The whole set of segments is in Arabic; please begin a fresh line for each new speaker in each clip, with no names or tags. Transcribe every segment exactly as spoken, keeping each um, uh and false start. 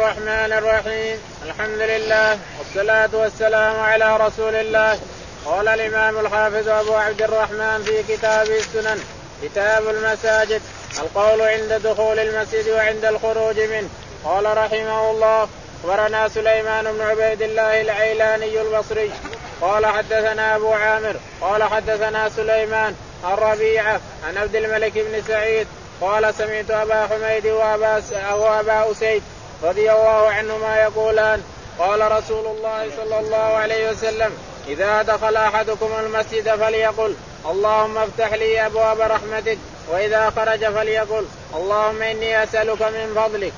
الرحمن الرحيم. الحمد لله والصلاة والسلام على رسول الله. قال الإمام الحافظ أبو عبد الرحمن في كتابه السنن كتاب المساجد القول عند دخول المسجد وعند الخروج منه. قال رحمه الله أخبرنا سليمان بن عبيد الله العيلاني البصري قال حدثنا أبو عامر قال حدثنا سليمان عن ربيعة عن عبد الملك بن سعيد قال سمعت أبا حميد وأبا, وأبا أسيد رضي الله عنهما يقولان قال رسول الله صلى الله عليه وسلم إذا دخل أحدكم المسجد فليقل اللهم افتح لي أبواب رحمتك وإذا خرج فليقل اللهم إني أسألك من فضلك.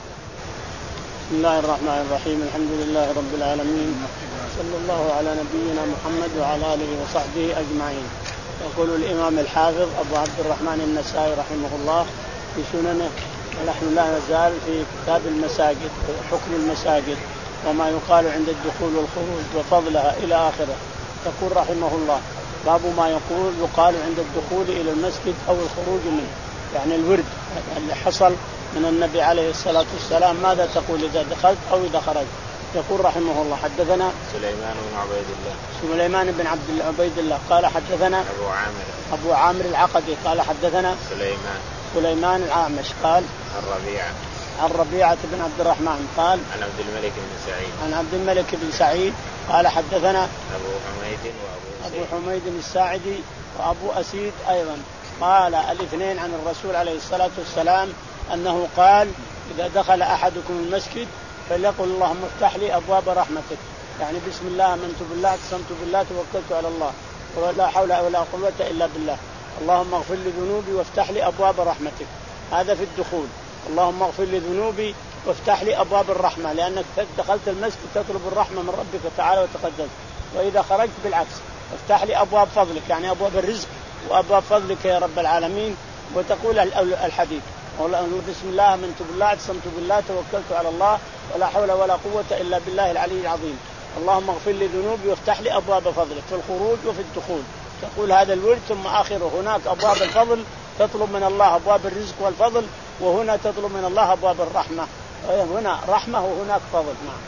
بسم الله الرحمن الرحيم. الحمد لله رب العالمين صلى الله على نبينا محمد وعلى آله وصحبه أجمعين. يقول الإمام الحافظ أبو عبد الرحمن النسائي رحمه الله في سننه ونحن لا نزال في كتاب المساجد حكم المساجد وما يقال عند الدخول والخروج وفضلها إلى آخره. يقول رحمه الله باب ما يقول يقال عند الدخول إلى المسجد أو الخروج منه، يعني الورد اللي حصل من النبي عليه الصلاة والسلام ماذا تقول إذا دخلت أو إذا خرجت. يقول رحمه الله حدثنا
سليمان بن عبيد الله
سليمان بن عبد عبيد الله قال حدثنا
أبو عامر
أبو عامر العقدي قال حدثنا
سليمان
سليمان العامش قال
عن ربيعة
عن ربيعة بن عبد الرحمن قال
عن عبد الملك بن سعيد
عن عبد الملك بن سعيد قال حدثنا
أبو حميد وأبو
أبو حميد الساعدي وأبو أسيد أيضا قال الاثنين عن الرسول عليه الصلاة والسلام أنه قال إذا دخل أحدكم المسجد فليقل اللهم افتح لي أبواب رحمتك، يعني بسم الله آمنت بالله اقسمت بالله توكلت على الله ولا حول ولا قوة إلا بالله، اللهم اغفر لي ذنوبي وافتح لي أبواب رحمتك. هذا في الدخول، اللهم اغفر لي ذنوبي وافتح لي أبواب الرحمة، لأنك دخلت المسجد تطلب الرحمة من ربك تعالى وتقدس. وإذا خرجت بالعكس افتح لي أبواب فضلك، يعني أبواب الرزق وأبواب فضلك يا رب العالمين، وتقول الحديث بسم الله آمنت بالله اقسمت بالله توكلت على الله ولا حول ولا قوة إلا بالله العلي العظيم، اللهم اغفر لي ذنوبي وافتح لي أبواب فضلك في الخروج وفي الدخول. تقول هذا الورد ثم آخره هناك أبواب الفضل تطلب من الله أبواب الرزق والفضل، وهنا تطلب من الله أبواب الرحمة، هنا رحمة وهناك فضل. نعم.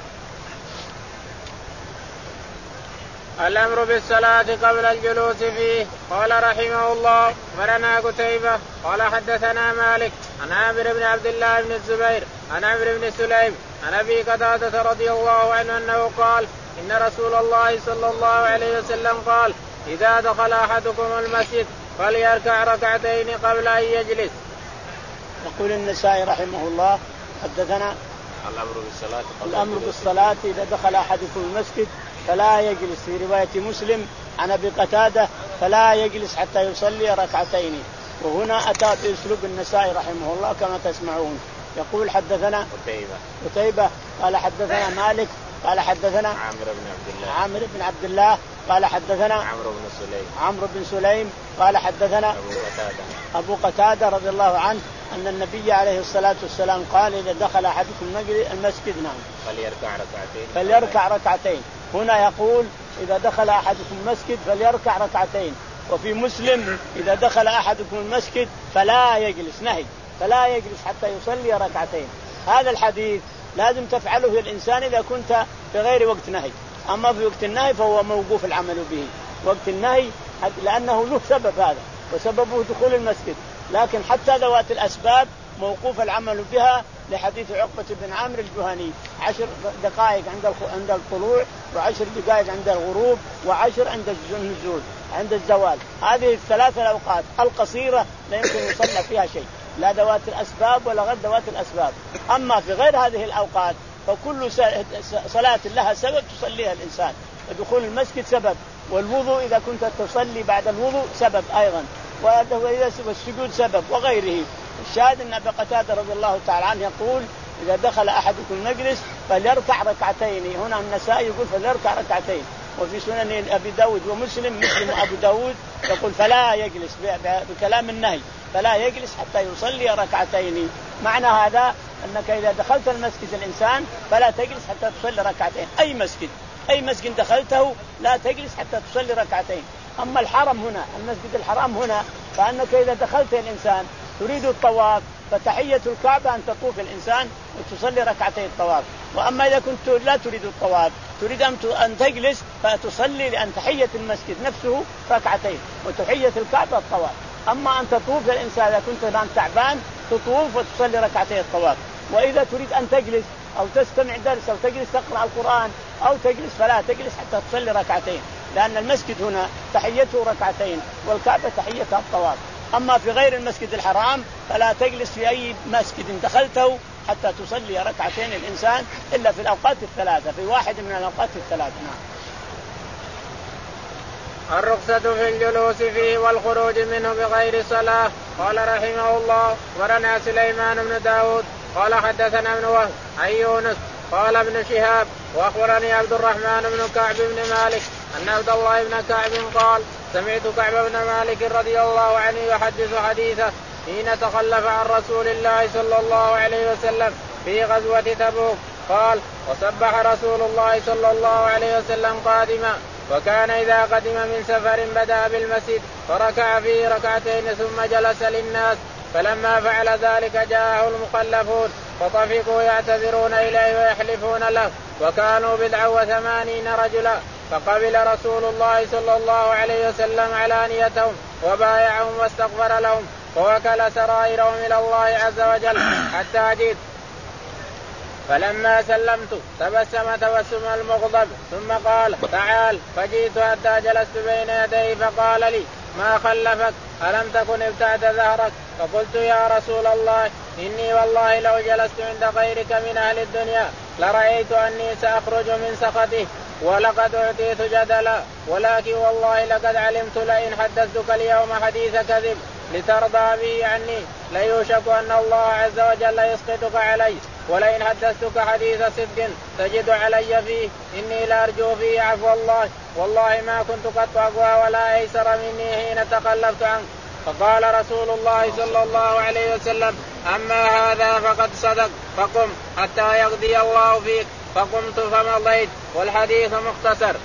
الأمر بالصلاة قبل الجلوس فيه. قال رحمه الله أخبرنا قتيبة قال حدثنا مالك عن عامر بن عبد الله بن الزبير عن عمرو بن سليم عن أبي قتادة رضي الله عنه أنه قال إن رسول الله صلى الله عليه وسلم قال إذا دخل أحدكم المسجد فليركع ركعتين قبل أن يجلس.
يقول النسائي رحمه الله حدثنا
الأمر بالصلاة
الأمر بالصلاة إذا دخل أحدكم المسجد فلا يجلس، في رواية مسلم عن أبي قتادة فلا يجلس حتى يصلي ركعتين. وهنا أتى بأسلوب النسائي رحمه الله كما تسمعون. يقول حدثنا
قتيبة
قتيبة قال حدثنا مالك قال حدثنا
عامر بن عبد الله
عامر بن عبد الله قال حدثنا
عمرو بن سليم
عمرو بن سليم قال حدثنا
أبو قتادة
أبو قتادة رضي الله عنه أن النبي عليه الصلاة والسلام قال إذا دخل أحدكم المسجد نعم
فليركع ركعتين
فليركع ركعتين. هنا يقول إذا دخل أحدكم المسجد فليركع ركعتين، وفي مسلم إذا دخل أحدكم المسجد فلا يجلس، نهي فلا يجلس حتى يصلي ركعتين. هذا الحديث لازم تفعله الإنسان إذا كنت في غير وقت نهي، أما في وقت النهي فهو موقوف العمل به. وقت النهي لأنه له سبب، هذا وسببه دخول المسجد، لكن حتى ذوات الأسباب موقوف العمل بها، لحديث عقبة بن عامر الجهني عشر دقائق عند عند الطلوع وعشر دقائق عند الغروب وعشر عند النزول عند الزوال. هذه الثلاث الأوقات القصيرة لا يمكن يصلى فيها شيء، لا ذوات الأسباب ولا غير ذوات الأسباب. أما في غير هذه الأوقات فكل صلاة لها سبب تصليها الإنسان، ودخول المسجد سبب، والوضوء إذا كنت تصلي بعد الوضوء سبب أيضا، والسجود سبب وغيره. الشاهد أن أبي قتادة رضي الله تعالى عنه يقول إذا دخل أحدكم المجلس فليركع ركعتين. هنا النسائي يقول فليركع ركعتين، وفي سنن أبي داود ومسلم مسلم أبو داود يقول فلا يجلس بكلام النهي، فلا يجلس حتى يصلي ركعتين. معنى هذا أنك إذا دخلت المسجد الإنسان فلا تجلس حتى تصلي ركعتين، أي مسجد أي مسجد دخلته لا تجلس حتى تصلي ركعتين. أما الحرم هنا المسجد الحرام هنا فأنك إذا دخلت الإنسان تريد الطواف فتحية الكعبة أن تطوف الإنسان وتصلي ركعتي الطواف. وأما إذا كنت لا تريد الطواف تريد أن تجلس فتصلي، لأن تحية المسجد نفسه ركعتين وتحية الكعبة الطواف. أما أن تطوف الإنسان إذا كنت الآن تعبان تطوف وتصلي ركعتي الطواف. وإذا تريد أن تجلس أو تستمع درس أو تجلس تقرأ القرآن أو تجلس فلا تجلس حتى تصلي ركعتين، لأن المسجد هنا تحيته ركعتين والكعبة تحيتها الطواف. أما في غير المسجد الحرام فلا تجلس في أي مسجد دخلته حتى تصلي ركعتين الإنسان إلا في الأوقات الثلاثة، في واحد من الأوقات الثلاثة.
الرخصة في الجلوس فيه والخروج منه بغير صلاة. قال رحمه الله ورنا سليمان بن داود قال حدثنا ابن وهب عن يونس قال ابن شهاب وأخبرني عبد الرحمن بن كعب بن مالك أن عبد الله بن كعب قال سمعت كعب بن مالك رضي الله عنه يحدث حديثه حين تخلف عن رسول الله صلى الله عليه وسلم في غزوة تبوك قال وسبح رسول الله صلى الله عليه وسلم قادما، وكان إذا قدم من سفر بدأ بالمسجد فركع فيه ركعتين ثم جلس للناس، فلما فعل ذلك جاءه المخلفون فطفقوا يعتذرون إليه ويحلفون له، وكانوا بضعا وثمانين رجلا، فقبل رسول الله صلى الله عليه وسلم علانيتهم وبايعهم واستغفر لهم ووكل سرائرهم إلى الله عز وجل حتى جئت، فلما سلمت تبسم تبسم المغضب ثم قال تعال، فجئت حتى جلست بين يديه فقال لي ما خلفك ألم تكن ابتعت ظهرك؟ فقلت يا رسول الله إني والله لو جلست عند غيرك من أهل الدنيا لرأيت أني سأخرج من سخطه، ولقد أعطيت جدلا، ولكن والله لقد علمت لئن حدثتك اليوم حديث كذب لترضى به عني ليوشك أن الله عز وجل يسقطك علي، ولئن حدثتك حديث صدق تجد علي فيه إني لأرجو فيه عفو الله، والله ما كنت قد أقوى ولا أيسر مني حين تخلفت عنك. فقال رسول الله صلى الله عليه وسلم أما هذا فقد صدق، فقم حتى يقضي الله فيك، فقمت فمضيت. والحديث مختصر.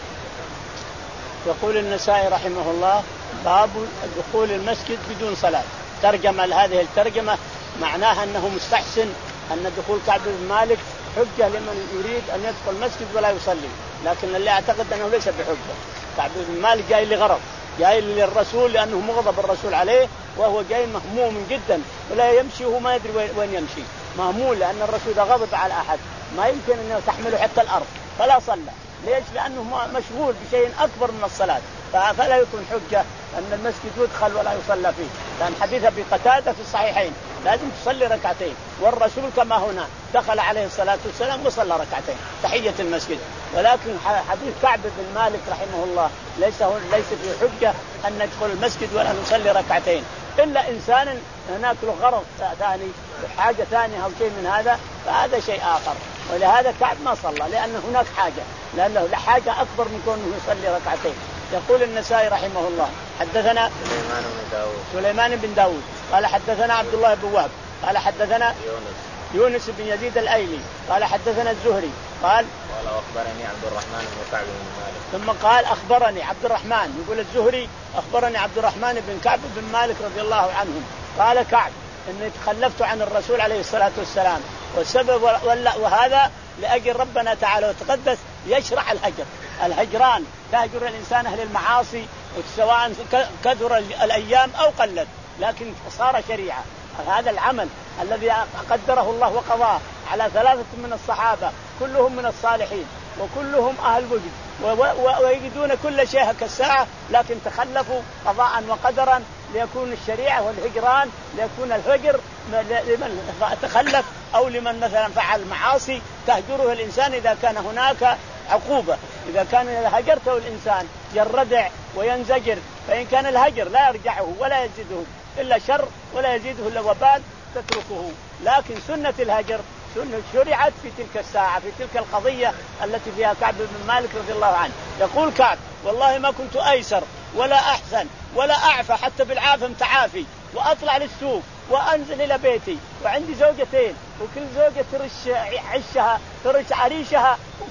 يقول النسائي رحمه الله باب دخول المسجد بدون صلاة. ترجمة لهذه الترجمة معناها أنه مستحسن أن دخول كعب بن مالك حجة لمن يريد أن يدخل المسجد ولا يصلي، لكن اللي أعتقد أنه ليس بحجة. كعب بن مالك جاي لغرض، جاي للرسول لأنه مغضب الرسول عليه وهو جاي مهموم جدا ولا يمشي وهو ما يدري وين يمشي، مهموم لأن الرسول غضب على أحد ما يمكن أنه تحمله حتى الأرض فلا صلى. ليش؟ لأنه مشغول بشيء أكبر من الصلاة، فلا يكون حجة أن المسجد يدخل ولا يصلى فيه، لأن حديث أبي قتادة في الصحيحين لازم تصلي ركعتين، والرسول كما هنا دخل عليه الصلاة والسلام وصلى ركعتين تحية المسجد. ولكن حديث كعب بن مالك رحمه الله ليس ليس فيه حجة أن ندخل المسجد ولا نصلي ركعتين، إلا إنسان هناك له غرض ثاني حاجة ثانية أو شيء من هذا فهذا شيء آخر. ولهذا كعب ما صلى لأن هناك حاجة، لأنه لحاجة أكبر من كونه يصلي ركعتين. يقول النسائي رحمه الله حدثنا
سليمان بن داود
سليمان بن داود قال حدثنا عبد الله بن وهب قال حدثنا
يونس
يونس بن يزيد الأيلي قال حدثنا الزهري قال
قال أخبرني عبد الرحمن بن كعب بن مالك
ثم قال أخبرني عبد الرحمن، يقول الزهري أخبرني عبد الرحمن بن كعب بن مالك رضي الله عنهم قال كعب إني تخلفت عن الرسول عليه الصلاة والسلام، والسبب وهذا لأجل ربنا تعالى وتقدس يشرع الهجر، الهجران تهجر الإنسان أهل المعاصي سواء كثر الأيام أو قلت، لكن صار شريعة. هذا العمل الذي قدره الله وقضاه على ثلاثة من الصحابة كلهم من الصالحين وكلهم أهل وجد ويجدون كل شيء كالساعة، لكن تخلفوا قضاء وقدرا ليكون الشريعة والهجران ليكون الهجر لمن تخلف أو لمن مثلا فعل معاصي تهجره الإنسان إذا كان هناك عقوبة. إذا كان هجرته الإنسان يردع وينزجر، فإن كان الهجر لا يرجعه ولا يزيده إلا شر ولا يزيده إلا وبال تتركه. لكن سنة الهجر سنة شرعت في تلك الساعة في تلك القضية التي فيها كعب بن مالك رضي الله عنه. يقول كعب والله ما كنت أيسر ولا أحسن ولا أعفى حتى بالعافى متعافي، وأطلع للسوق وأنزل إلى بيتي وعندي زوجتين وكل زوجة ترش عشها ترش عريشها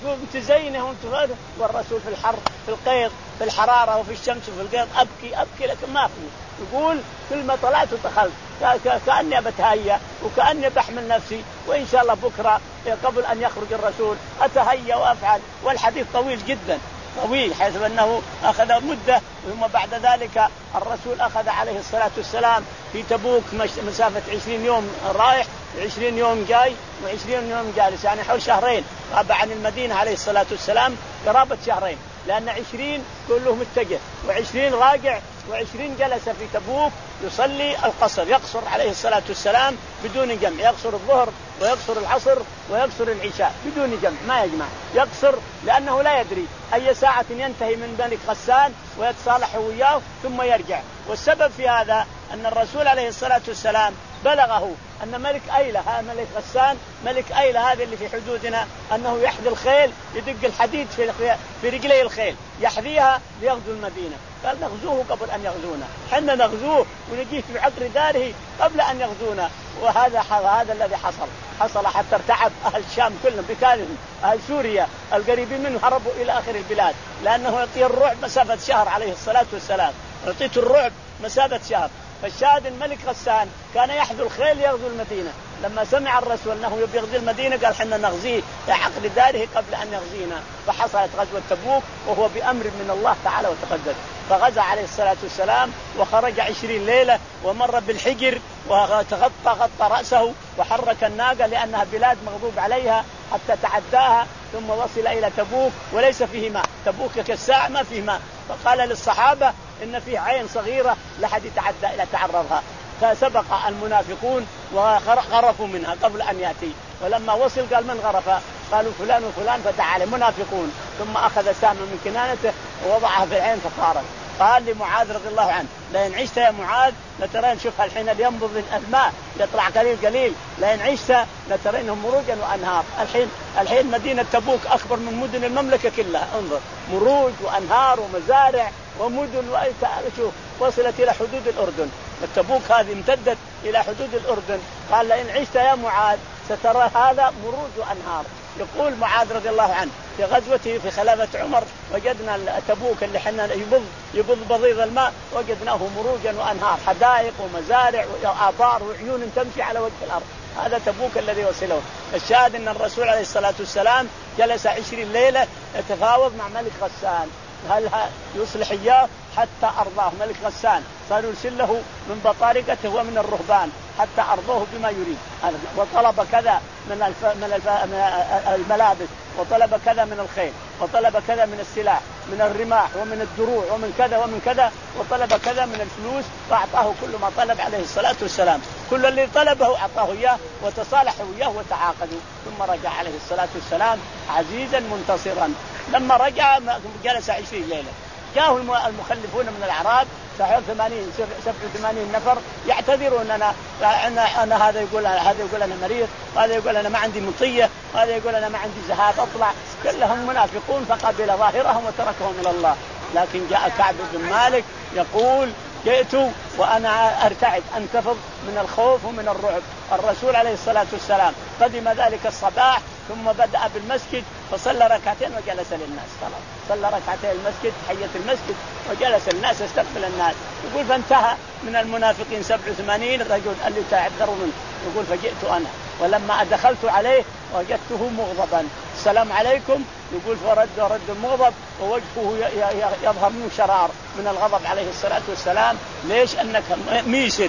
تزينه وانت والرسول في الحر في القيض في الحرارة وفي الشمس وفي القيض أبكي أبكي لكن ما في. يقول كل ما طلعت ودخلت كأني بتهيأ وكأني بحمل نفسي وإن شاء الله بكرة قبل أن يخرج الرسول أتهيأ وأفعل. والحديث طويل جدا طويل حيث أنه أخذ مدة. ثم بعد ذلك الرسول أخذ عليه الصلاة والسلام في تبوك مسافة عشرين يوم رايح وعشرين يوم جاي وعشرين يوم جالس يعني حول شهرين. غاب عن المدينة عليه الصلاة والسلام قرابة شهرين لأن عشرين كله متجه وعشرين راجع وعشرين جلس في تبوك يصلي القصر يقصر عليه الصلاة والسلام بدون جمع. يقصر الظهر ويقصر العصر ويقصر العشاء بدون جمع ما يجمع يقصر لأنه لا يدري أي ساعة ينتهي من ملك غسان ويتصالح وياه ثم يرجع. والسبب في هذا أن الرسول عليه الصلاة والسلام بلغه أن ملك أيلة ها ملك غسان ملك أيلة هذا اللي في حدودنا أنه يحذي الخيل يدق الحديد في في رجلي الخيل يحذيها ليغزو المدينة. قال نغزوه قبل أن يغزونا حنا نغزوه ونجيه في عقر داره قبل أن يغزونا. وهذا هذا الذي حصل حصل حتى ارتعب أهل الشام كلهم بكاملهم. أهل سوريا القريبين منه هربوا إلى آخر البلاد لأنه يعطي الرعب مسافة شهر عليه الصلاة والسلام يعطيته الرعب مسافة شهر. فالشاهد الملك غسان كان يحذو الخيل يغزو المدينة. لما سمع الرسول أنه يبي يغزو المدينة قال حنا نغزيه لعقد داره قبل أن يغزينا. فحصلت غزوة تبوك وهو بأمر من الله تعالى وتقدس. فغزا عليه الصلاة والسلام وخرج عشرين ليلة ومر بالحجر وغطى غطى رأسه وحرك الناقة لأنها بلاد مغضوب عليها حتى تعداها ثم وصل إلى تبوك وليس فيه ماء. تبوك كالساعة ما فيه ماء. فقال للصحابة إن فيه عين صغيرة لحد يتعدى إلى تعرضها. فسبق المنافقون وغرفوا منها قبل أن يأتي. ولما وصل قال من غرف؟ قالوا فلان وفلان فتعالى منافقون. ثم أخذ سهم من كنانته ووضعها في العين فقارت. قال لمعاذ رضي الله عنه لئن عشت يا معاذ لترين شوفها الحين ينبض الماء يطلع قليل قليل لئن عشت لترينهم مروجا وأنهار. الحين الحين مدينة تبوك أكبر من مدن المملكة كلها. انظر مروج وأنهار ومزارع ومدن وشوف وصلت إلى حدود الأردن. التبوك هذه امتدت إلى حدود الأردن. قال لئن عشت يا معاذ سترى هذا مروج وأنهار. يقول معاذ رضي الله عنه في غزوته في خلافة عمر وجدنا تبوك اللي حنا يبض يبض بضيض الماء وجدناه مروجا وأنهار حدائق ومزارع وآبار وعيون تمشي على وجه الأرض. هذا تبوك الذي وصله. الشاهد أن الرسول عليه الصلاة والسلام جلس عشرين ليلة يتفاوض مع ملك غسان هل يصلح إياه حتى أرضاه. ملك غسان صار يرسل له من بطارقته ومن الرهبان حتى أرضوه بما يريد. وطلب كذا من, الف... من, الف... من الملابس وطلب كذا من الخيل وطلب كذا من السلاح من الرماح ومن الدروع ومن كذا ومن كذا وطلب كذا من الفلوس فأعطاه كل ما طلب عليه الصلاة والسلام. كل اللي طلبه أعطاه إياه وتصالحوا إياه وتعاقدوا. ثم رجع عليه الصلاة والسلام عزيزا منتصرا. لما رجع جلس عشرين ليلة. جاءه المخلفون من الأعراب ثمانين سبعة وثمانين نفر يعتذرون أنا, أنا, أنا هذا يقول هذا يقول أنا مريض هذا يقول أنا ما عندي مطية هذا يقول أنا ما عندي زهاد أطلع. كلهم منافقون فقبل ظاهرهم وتركهم إلى الله. لكن جاء كعب بن مالك يقول جئت وأنا أرتعد أنتفض من الخوف ومن الرعب. الرسول عليه الصلاة والسلام قدم ذلك الصباح ثم بدأ بالمسجد فصلى ركعتين وجلس للناس. خلاص صلى ركعتين المسجد حية المسجد وجلس الناس يستقبل الناس. يقول فانتهى من المنافقين سبع وثمانين رجل اللي تعذروا منه. يقول فجئت أنا ولما دخلت عليه وجدته مغضبا السلام عليكم. يقول فرد ورد المغضب ووجهه يظهر منه شرار من الغضب عليه الصلاة والسلام. ليش؟ أنك ميسر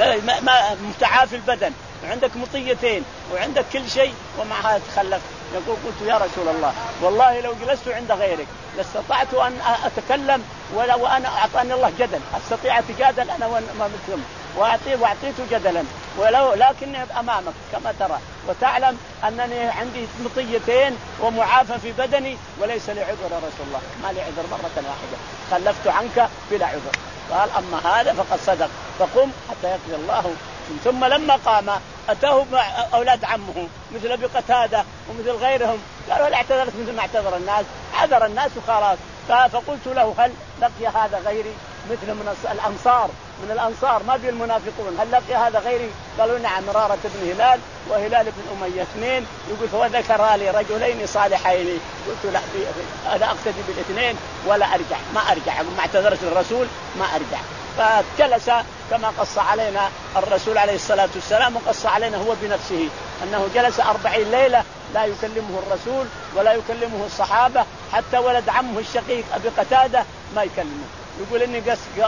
متعافي البدن وعندك مطيتين وعندك كل شيء ومعها تخلف. يقول قلت يا رسول الله والله لو جلست عند غيرك لاستطعت أن أتكلم ولا وأنا أعطاني الله جدل أستطيع أتجادل أنا ومثلهم وأعطيه وأعطيته جدلا ولو لكني أمامك كما ترى وتعلم أنني عندي مطيتين ومعافى في بدني وليس لي عذر يا رسول الله ما لي عذر مرة واحدة خلفت عنك بلا عذر. قال أما هذا فقد صدق فقم حتى يقضي الله. ثم لما قام أتاه أولاد عمه مثل أبي قتادة ومثل غيرهم قالوا هل اعتذرت مثل ما اعتذر الناس؟ عذر الناس وخلاص. فقلت له هل لقي هذا غيري؟ مثل من الأنصار من الأنصار ما في المنافقون هل لقي هذا غيري؟ قالوا نعم مرارة بن هلال وهلال بن أمية اثنين. يقول فذكر لي رجلين صالحين قلت لا أنا أقتدي بالاثنين ولا أرجع ما أرجع ما اعتذرت للرسول ما أرجع. فجلس كما قص علينا الرسول عليه الصلاة والسلام وقص علينا هو بنفسه أنه جلس أربعين ليلة لا يكلمه الرسول ولا يكلمه الصحابة حتى ولد عمه الشقيق أبي قتادة ما يكلمه. يقول إني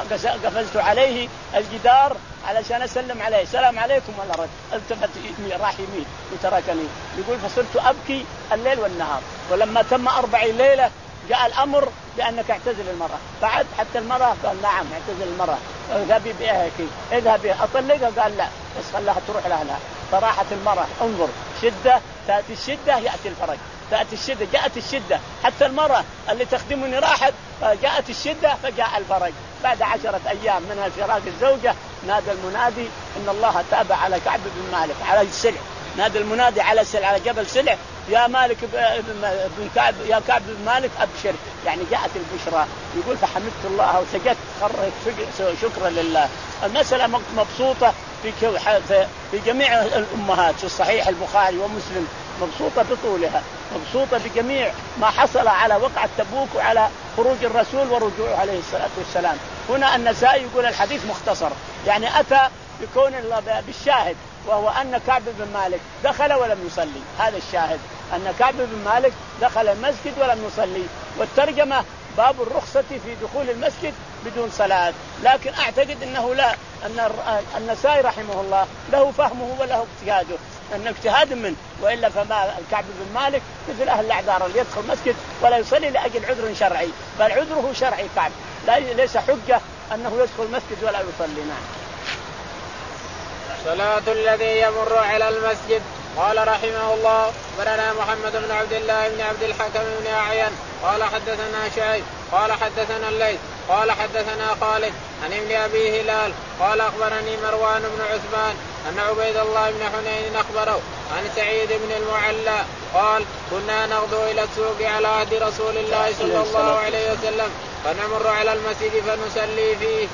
قفزت عليه الجدار علشان أسلم عليه سلام عليكم ولا رد التفت راح يمين وتركني. يقول فصرت أبكي الليل والنهار. ولما تم أربعين ليلة جاء الأمر بأنك اعتزل المرأة. بعد حتى المرأة قال نعم اعتزل المرأة اذهبي بها اذهبي أطلقها قال لا بس خلها تروح لأهلها. فراحت المرأة. انظر شدة تأتي الشدة يأتي الفرج تأتي الشدة جاءت الشدة حتى المرأة اللي تخدمني راحت جاءت الشدة فجاء الفرج. بعد عشرة أيام من فراق الزوجة نادى المنادي إن الله تاب على كعب بن مالك على السلع. نادى المنادي على السلع على جبل سلع يا مالك بن كعب يا كعب بن مالك أبشر يعني جاءت البشرى. يقول فحمدت الله وسجدت خرجت شكرا لله. المسألة مبسوطة في في جميع الأمهات في الصحيح البخاري ومسلم مبسوطة بطولها مبسوطة بجميع ما حصل على وقعة تبوك وعلى خروج الرسول ورجوعه عليه الصلاة والسلام. هنا النسائي يقول الحديث مختصر يعني أتى بكون بالشاهد وهو أن كعب بن مالك دخل ولم يصلي. هذا الشاهد أن كعب بن مالك دخل المسجد ولم يصلي. والترجمة باب الرخصة في دخول المسجد بدون صلاة. لكن أعتقد أنه لا أن النسائي رحمه الله له فهمه وله اجتهاده أن اجتهاد منه وإلا فما الكعب بن مالك مثل أهل الأعذار اللي يدخل مسجد ولا يصلي لأجل عذر شرعي بل عذره شرعي. كعب ليس حجة أنه يدخل مسجد ولا يصلي. نعم.
صلاة الذي يمر على المسجد. قال رحمه الله أخبرنا محمد بن عبد الله بن عبد الحكم بن أعين قال حدثنا شعيب قال حدثنا الليث قال حدثنا خالد عن ابن أبي هلال قال أخبرني مروان بن عثمان أن عبيد الله بن حنين أخبره عن سعيد بن المعلى قال كنا نغدو إلى السوق على عهد رسول الله صلى الله عليه وسلم فنمر على المسجد فنصلي فيه.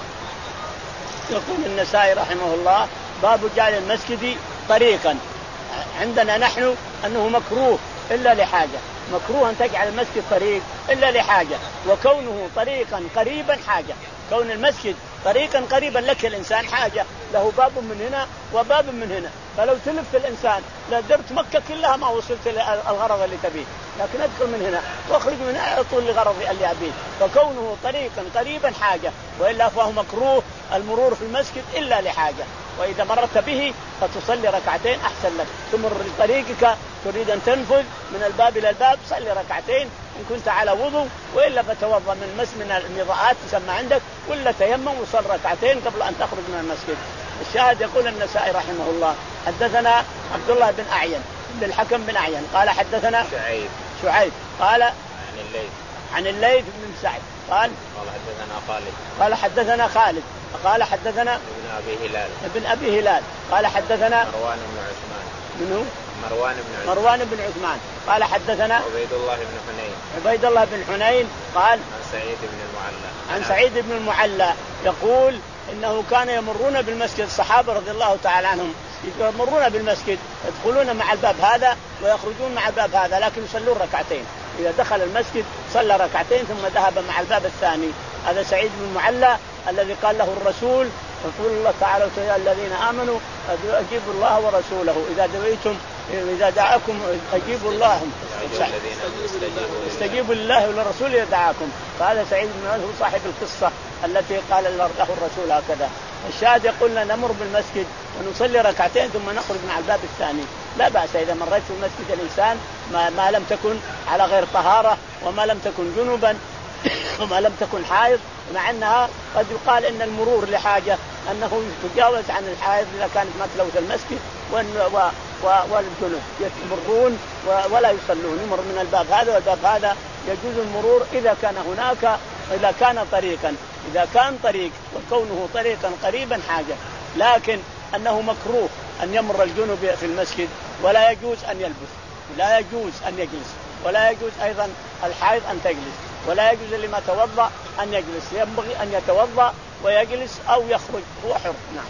يقول النسائي رحمه الله باب جعل المسجد طريقا. عندنا نحن أنه مكروه إلا لحاجة مكروه أن تجعل المسجد طريق إلا لحاجة وكونه طريقا قريبا حاجة. كون المسجد طريقا قريبا لك الإنسان حاجة له باب من هنا وباب من هنا. فلو تلف الإنسان لدرت مكة كلها ما وصلت الغرض اللي تبيه لكن أدخل من هنا واخرج من هنا على طول لغرضي اللي أبيه. فكونه طريقا قريبا حاجة وإلا فهو مكروه المرور في المسجد إلا لحاجة. وإذا مررت به فتصلي ركعتين أحسن لك. تمر بطريقك تريد أن تنفذ من الباب إلى الباب صلي ركعتين إن كنت على وضوء وإلا فتوضأ من مس من المضاءات تسمى عندك ولا تيمم وصل ركعتين قبل أن تخرج من المسجد. الشاهد يقول النسائي رحمه الله حدثنا عبد الله بن أعين بن الحكم بن أعين قال حدثنا
شعيب
شعيب قال
عن الليث
عن الليث بن سعد قال
قال حدثنا خالد
قال حدثنا خالد قال حدثنا
ابن أبي هلال
ابن أبي هلال قال حدثنا
مروان بن عثمان
منو
مروان بن عثمان
مروان بن عثمان قال حدثنا
عبيد الله بن حنين
عبيد الله بن حنين قال
عن سعيد بن المعلى
عن سعيد بن المعلى يقول إنه كان يمرون بالمسجد الصحابة رضي الله تعالى عنهم يمرون بالمسجد يدخلون مع الباب هذا ويخرجون مع الباب هذا لكن يصلون ركعتين. إذا دخل المسجد صلى ركعتين ثم ذهب مع الباب الثاني. هذا سعيد بن المعلى الذي قال له الرسول يقول الله تعالى يا الذين آمنوا أجيبوا الله ورسوله إذا دعيتم إذا دعاكم أجيبوا الله استجيبوا لله ولرسوله إذا دعاكم. فهذا سعيد بن المعلى هو صاحب القصة التي قال له الرسول هكذا. الشاهد يقول لنا نمر بالمسجد ونصلي ركعتين ثم نخرج مع الباب الثاني لا بأس إذا مريت في المسجد الإنسان ما, ما لم تكن على غير طهارة وما لم تكن جنوبا وما لم تكن حائض. مع أنها قد يقال إن المرور لحاجة أنه يتجاوز عن الحائض إذا كانت ما تلوث المسجد والجنوب يمرون ولا يصلون يمر من الباب هذا والباب هذا. يجوز المرور إذا كان هناك إذا كان طريقا إذا كان طريق وكونه طريقا قريبا حاجة. لكن أنه مكروه أن يمر الجنوب في المسجد ولا يجوز أن يلبس لا يجوز أن يجلس ولا يجوز أيضا الحائض أن تجلس ولا يجوز لما توضأ أن يجلس، ينبغي أن يتوضأ ويجلس أو يخرج، هو حر. نعم.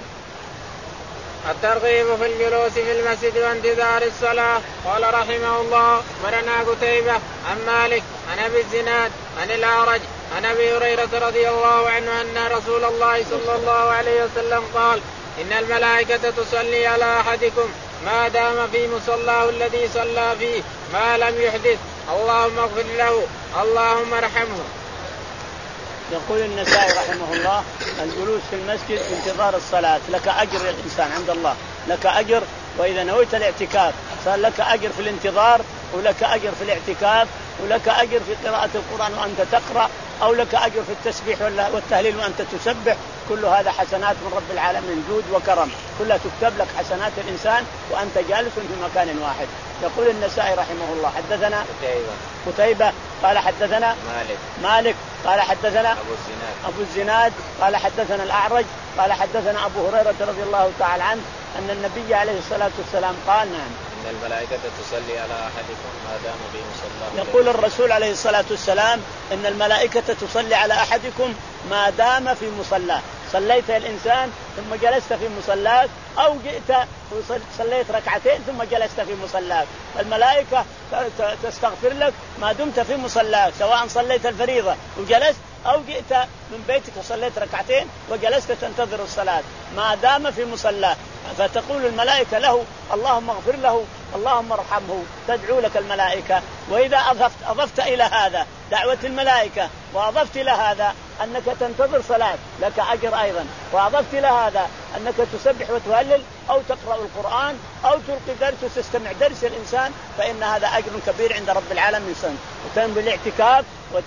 الترغيب في الجلوس في المسجد وانتظار الصلاة. قال رحمه الله: مرنا قتيبة عن مالك عن أبي الزناد عن الأعرج عن أبي هريرة رضي الله عنه أن رسول الله صلى الله عليه وسلم قال: إن الملائكة تصلي على أحدكم ما دام في مصلاه الذي صلى فيه ما لم يحدث، اللهم اغفر له اللهم ارحمه.
يقول النسائي رحمه الله: الجلوس في المسجد في انتظار الصلاة لك أجر يا الإنسان عند الله، لك أجر. وإذا نويت الاعتكاف صار لك أجر في الانتظار، ولك أجر في الاعتكاف، ولك أجر في قراءة القرآن وأنت تقرأ، أو لك أجر في التسبيح والتهليل وأنت تسبح. كل هذا حسنات من رب العالمين، جود وكرم، كلها تكتب لك حسنات الإنسان وأنت جالس في مكان واحد. يقول النسائي رحمه الله: حدثنا
قتيبة
قتيبة قال حدثنا
مالك
مالك قال حدثنا
أبو الزناد
أبو الزناد قال حدثنا الأعرج قال حدثنا أبو هريرة رضي الله تعالى عنه أن النبي عليه الصلاة والسلام قال: نعم،
إن الملائكة تصلي على أحدكم ما دام في مصلاه.
يقول الرسول عليه الصلاة والسلام: إن الملائكة تصلي على أحدكم ما دام في مصلاه. صليت الإنسان ثم جلست في مصلاك، أو جئت وصليت ركعتين ثم جلست في مصلاك، الملائكة تستغفر لك ما دمت في مصلاك، سواء صليت الفريضة وجلست أو جئت من بيتك وصليت ركعتين وجلست تنتظر الصلاة ما دام في مصلاك. فتقول الملائكة له: اللهم اغفر له اللهم ارحمه، تدعو لك الملائكة. وإذا أضفت, أضفت إلى هذا دعوة الملائكة، وأضفت إلى هذا أنك تنتظر صلاة لك أجر أيضا، وأضفت إلى هذا أنك تسبح وتهلل أو تقرأ القرآن أو تلقي درس وتستمع درس الإنسان، فإن هذا أجر كبير عند رب العالمين. سنة وتنوي الاعتكاف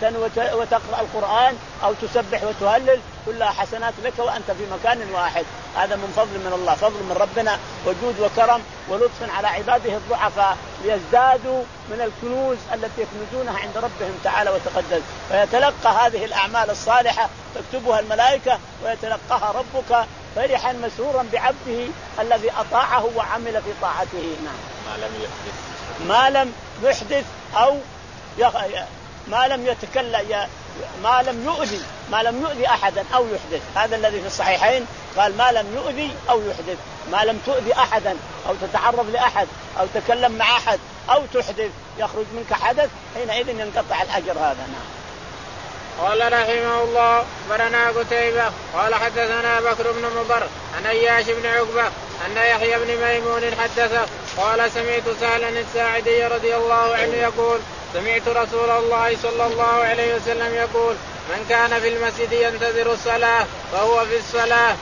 وتقرأ القرآن أو تسبح وتهلل، كلها حسنات لك وأنت في مكان واحد. هذا من فضل من الله، فضل من ربنا وجود وكرم ولطف على عباده الضعفاء، ليزدادوا من الكنوز التي يكنزونها عند ربهم تعالى وتقدس. فيتلقى هذه الأعمال الصالحة تكتبها الملائكة ويتلقاها ربك فرحا مسرورا بعبده الذي أطاعه وعمل في طاعته. نعم.
ما لم يحدث
ما لم يحدث أو يغ... ما لم يتكلم، ما لم يؤذي ما لم يؤذي أحدا أو يحدث. هذا الذي في الصحيحين قال: ما لم يؤذي أو يحدث، ما لم تؤذي أحدا أو تتعرض لأحد أو تكلم مع أحد أو تحدث يخرج منك حدث، حينئذ ينقطع الأجر هذا. نعم.
قال رحمه الله: برنا قتيبة قال حدثنا بكر بن مضر عن أياش بن عقبة أن يحيى بن ميمون حدثه قال: سمعت سهلا الساعدي رضي الله عنه يقول: سمعت رسول الله صلى الله عليه وسلم يقول: من كان في المسجد ينتظر الصلاة فهو في الصلاة.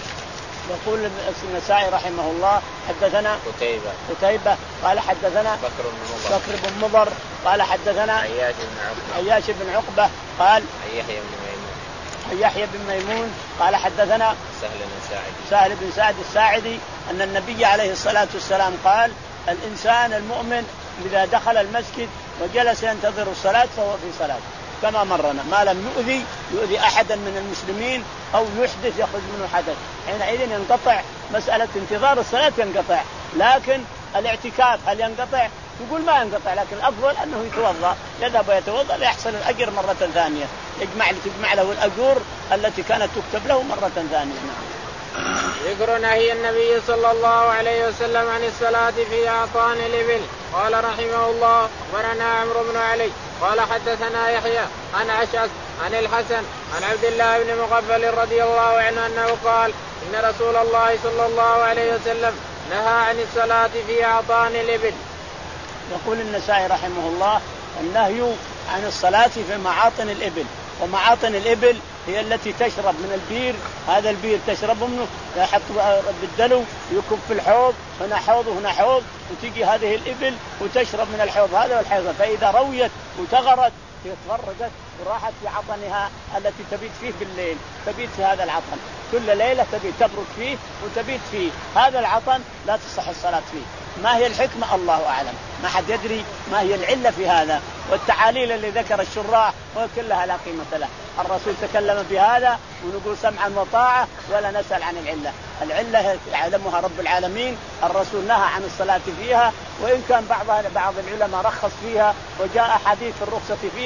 يقول النسائي رحمه الله: حدثنا
قتيبة
قتيبة قال حدثنا
بكر بن مضر
بكر بن مضر قال حدثنا
أياش بن عقبة
أياش بن عقبة قال
يحيى بن ميمون
يحيى بن ميمون قال حدثنا
سهل بن ساعد
سهل بن سعد الساعدي أن النبي عليه الصلاة والسلام قال: الإنسان المؤمن إذا دخل المسجد وجلس ينتظر الصلاة فهو في صلاة، كما مرنا، ما لم يؤذي يؤذي أحدا من المسلمين أو يحدث يخرج منه حدث، حينئذ ينقطع مسألة انتظار الصلاة، ينقطع. لكن الاعتكاف هل ينقطع؟ يقول ما ينقطع، لكن الأفضل أنه يتوضأ، يذهب ويتوضأ ليحصل الأجر مرة ثانية، يجمع تجمع له الأجور التي كانت تكتب له مرة ثانية. نعم.
ذكر نهي النبي صلى الله عليه وسلم عن الصلاة في أعطان الإبل. قال رحمه الله: أخبرنا عمرو بن علي قال حدثنا يحيى عن أشعث عن الحسن عن عبد الله بن مغفل رضي الله عنه أنه قال: إن رسول الله صلى الله عليه وسلم نهى عن الصلاة في أعطان الإبل.
يقول النسائي رحمه الله: النهي عن الصلاة في معاطن الإبل. ومعاطن الإبل هي التي تشرب من البير، هذا البير تشرب منه، يحط بالدلو يكب في الحوض، هنا حوض وهنا حوض، وتجي هذه الإبل وتشرب من الحوض هذا والحوض، فإذا رويت وتغرت تفرقت وراحت في عطنها التي تبيت فيه بالليل، تبيت في هذا العطن كل ليلة، تبيت تبرك فيه وتبيت فيه، هذا العطن لا تصح الصلاة فيه. ما هي الحكمة؟ الله أعلم، ما حد يدري ما هي العلة في هذا، والتعاليل اللي ذكر الشراح وكلها لا قيمة لها. الرسول تكلم بهذا ونقول سمعا وطاعة ولا نسأل عن العلة. العلة يعلمها رب العالمين، الرسول نهى عن الصلاة فيها، وإن كان بعض بعض العلماء رخص فيها وجاء حديث الرخصة فيها،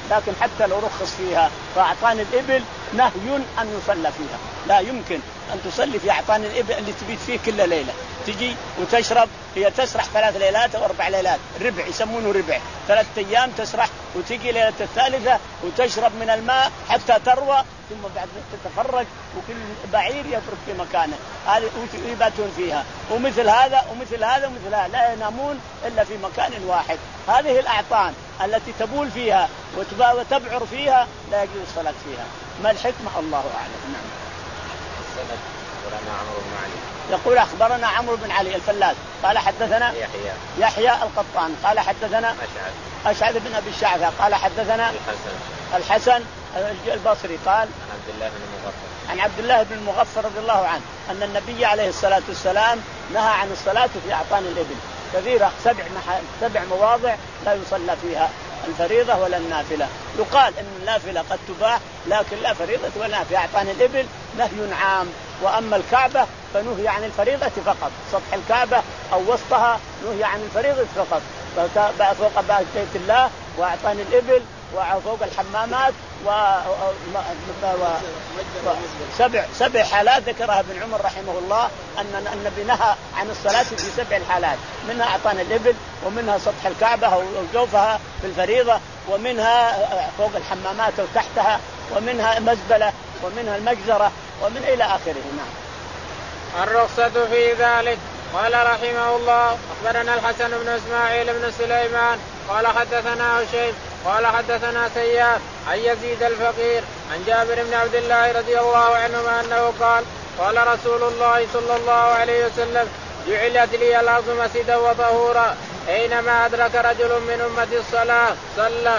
لكن حتى لو رخص فيها فأعطان الإبل نهي أن يصلى فيها، لا يمكن أن تصلي في أعطان الإبل اللي تبيت فيه كل ليلة، تجي وتشرب، هي تسرح ثلاث ليلات أو أربع ليلات، ربع يسمونه ربع، ثلاث أيام تسرح وتجي ليلة الثالثة وتشرب من الماء حتى تروى، ثم بعد تتفرج وكل بعير يترك في مكانه، هذه يباتون فيها. ومثل هذا ومثل هذا ومثل هذا لا ينامون إلا في مكان واحد. هذه الأعطان التي تبول فيها وتبعر فيها لا يجوز الصلاة فيها. ما الحكمة؟ الله أعلم. نعم. يقول أخبرنا عمرو بن علي الفلاس قال حدثنا
يحيى
يحيى القطان قال حدثنا
أشعث
أشعث بن أبي الشعثة قال حدثنا
الحسن
الحسن البصري قال
عن عبد الله بن المغفر
عن عبد الله بن المغفر رضي الله عنه أن النبي عليه الصلاة والسلام نهى عن الصلاة في أعطان الإبل كثيرة، سبع سبع مواضع لا يصلى فيها الفريضة ولا النافلة. يقال أن النافلة قد تباح لكن لا فريضة ولا نافلة. في أعطان الإبل نهي عام. وأما الكعبة فنهي عن الفريضة فقط، سطح الكعبة أو وسطها نهي عن الفريضة فقط، فوق بيت الله وأعطان الإبل وفوق الحمامات و... و... و... سبع سبع حالات ذكرها ابن عمر رحمه الله أن النبي نهى عن الصلاة في سبع الحالات، منها أعطان الإبل ومنها سطح الكعبة أو جوفها في الفريضة ومنها فوق الحمامات أو تحتها ومنها مزبلة ومنها المجزرة ومن إلى آخره. نعم.
الرخصة في ذلك. قال رحمه الله أخبرنا الحسن بن إسماعيل بن سليمان قال حدثنا هشيم قال حدثنا سيار عن يزيد الفقير عن جابر بن عبد الله رضي الله عنهما أنه قال قال رسول الله صلى الله عليه وسلم جعلت لي الأرض مسجدا وطهورا أينما أدرك رجل من أمتي الصلاة صلى.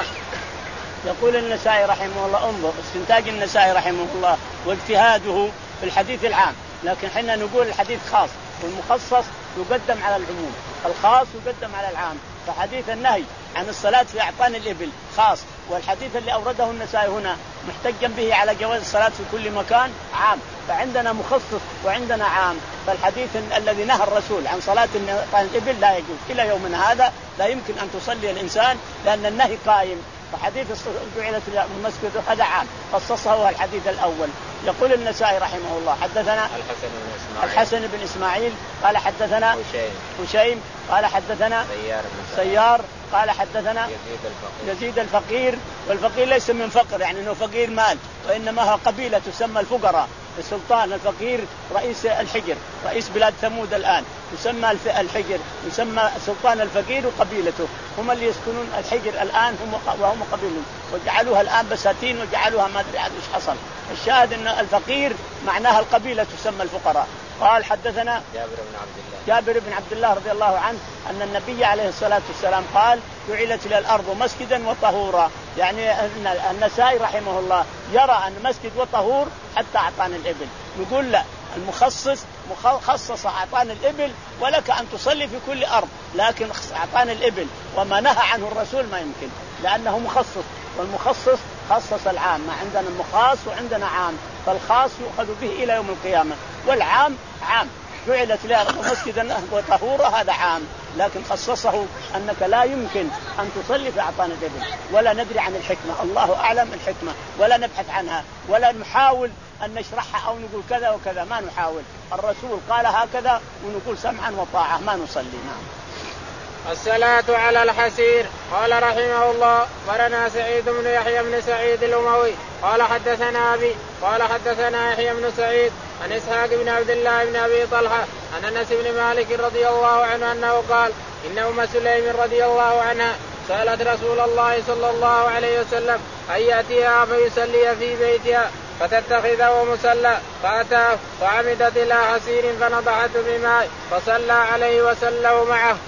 يقول النسائي رحمه الله، انظر استنتاج النسائي رحمه الله واجتهاده في الحديث العام، لكن حنا نقول الحديث خاص والمخصص يقدم على العموم، الخاص يقدم على العام. فحديث النهي عن الصلاة في أعطان الإبل خاص، والحديث اللي أورده النسائي هنا محتجا به على جواز الصلاة في كل مكان عام. فعندنا مخصص وعندنا عام. فالحديث الذي نهى الرسول عن صلاة أعطان الإبل لا يجوز إلى يومنا هذا، لا يمكن أن تصلي الإنسان لأن النهي قائم. فحديث جعلت المسجد هذا عام خصصه هو الحديث الأول. يقول النسائي رحمه الله حدثنا
الحسن بن إسماعيل,
الحسن بن إسماعيل قال حدثنا
هشيم
هشيم قال حدثنا
سيار,
سيار قال حدثنا
يزيد الفقير.
يزيد الفقير. والفقير ليس من فقر يعني انه فقير مال، وانما هو قبيله تسمى الفقراء. السلطان الفقير رئيس الحجر، رئيس بلاد ثمود الآن يسمى الحجر، يسمى سلطان الفقير وقبيلته هم اللي يسكنون الحجر الآن هم وهم قبيلهم، وجعلوها الآن بساتين وجعلوها ما أدري عاد إيش حصل. الشاهد أن الفقير معناها القبيلة تسمى الفقراء. قال حدثنا
جابر بن عبد الله
جابر بن عبد الله رضي الله عنه أن النبي عليه الصلاة والسلام قال جعلت لي الأرض مسجدا وطهورا، يعني أن النسائي رحمه الله يرى أن مسجد وطهور حتى أعطان الإبل. يقول لا، المخصص خصص أعطان الإبل ولك أن تصلي في كل أرض، لكن أعطان الإبل وما نهى عنه الرسول ما يمكن لأنه مخصص، والمخصص خصص العام. ما عندنا مخاص وعندنا عام، فالخاص يؤخذ به إلى يوم القيامة والعام عام. جعلت لي الأرض مسجدا وطهورا هذا عام، لكن خصصه أنك لا يمكن أن تصلي في أعطان الإبل. ولا ندري عن الحكمة، الله أعلم الحكمة، ولا نبحث عنها ولا نحاول أن نشرحها أو نقول كذا وكذا، ما نحاول. الرسول قال هكذا ونقول سمعا وطاعة ما نصلي. نعم.
الصلاة على الحسير. قال رحمه الله مرنا سعيد بن يحيى بن سعيد الأموي قال حدثنا أبي قال حدثنا يحيى بن سعيد عن إسحاق بن عبد الله بن أبي طلحة عن أنس بن مالك رضي الله عنه أنه قال إن أم سليم رضي الله عنها سألت رسول الله صلى الله عليه وسلم أن يأتيها فيصلي في بيتها فتتخذه مصلى، فأتاه فعمدت إلى حسير فنضحته بماء فصلى عليه وسلوا معه.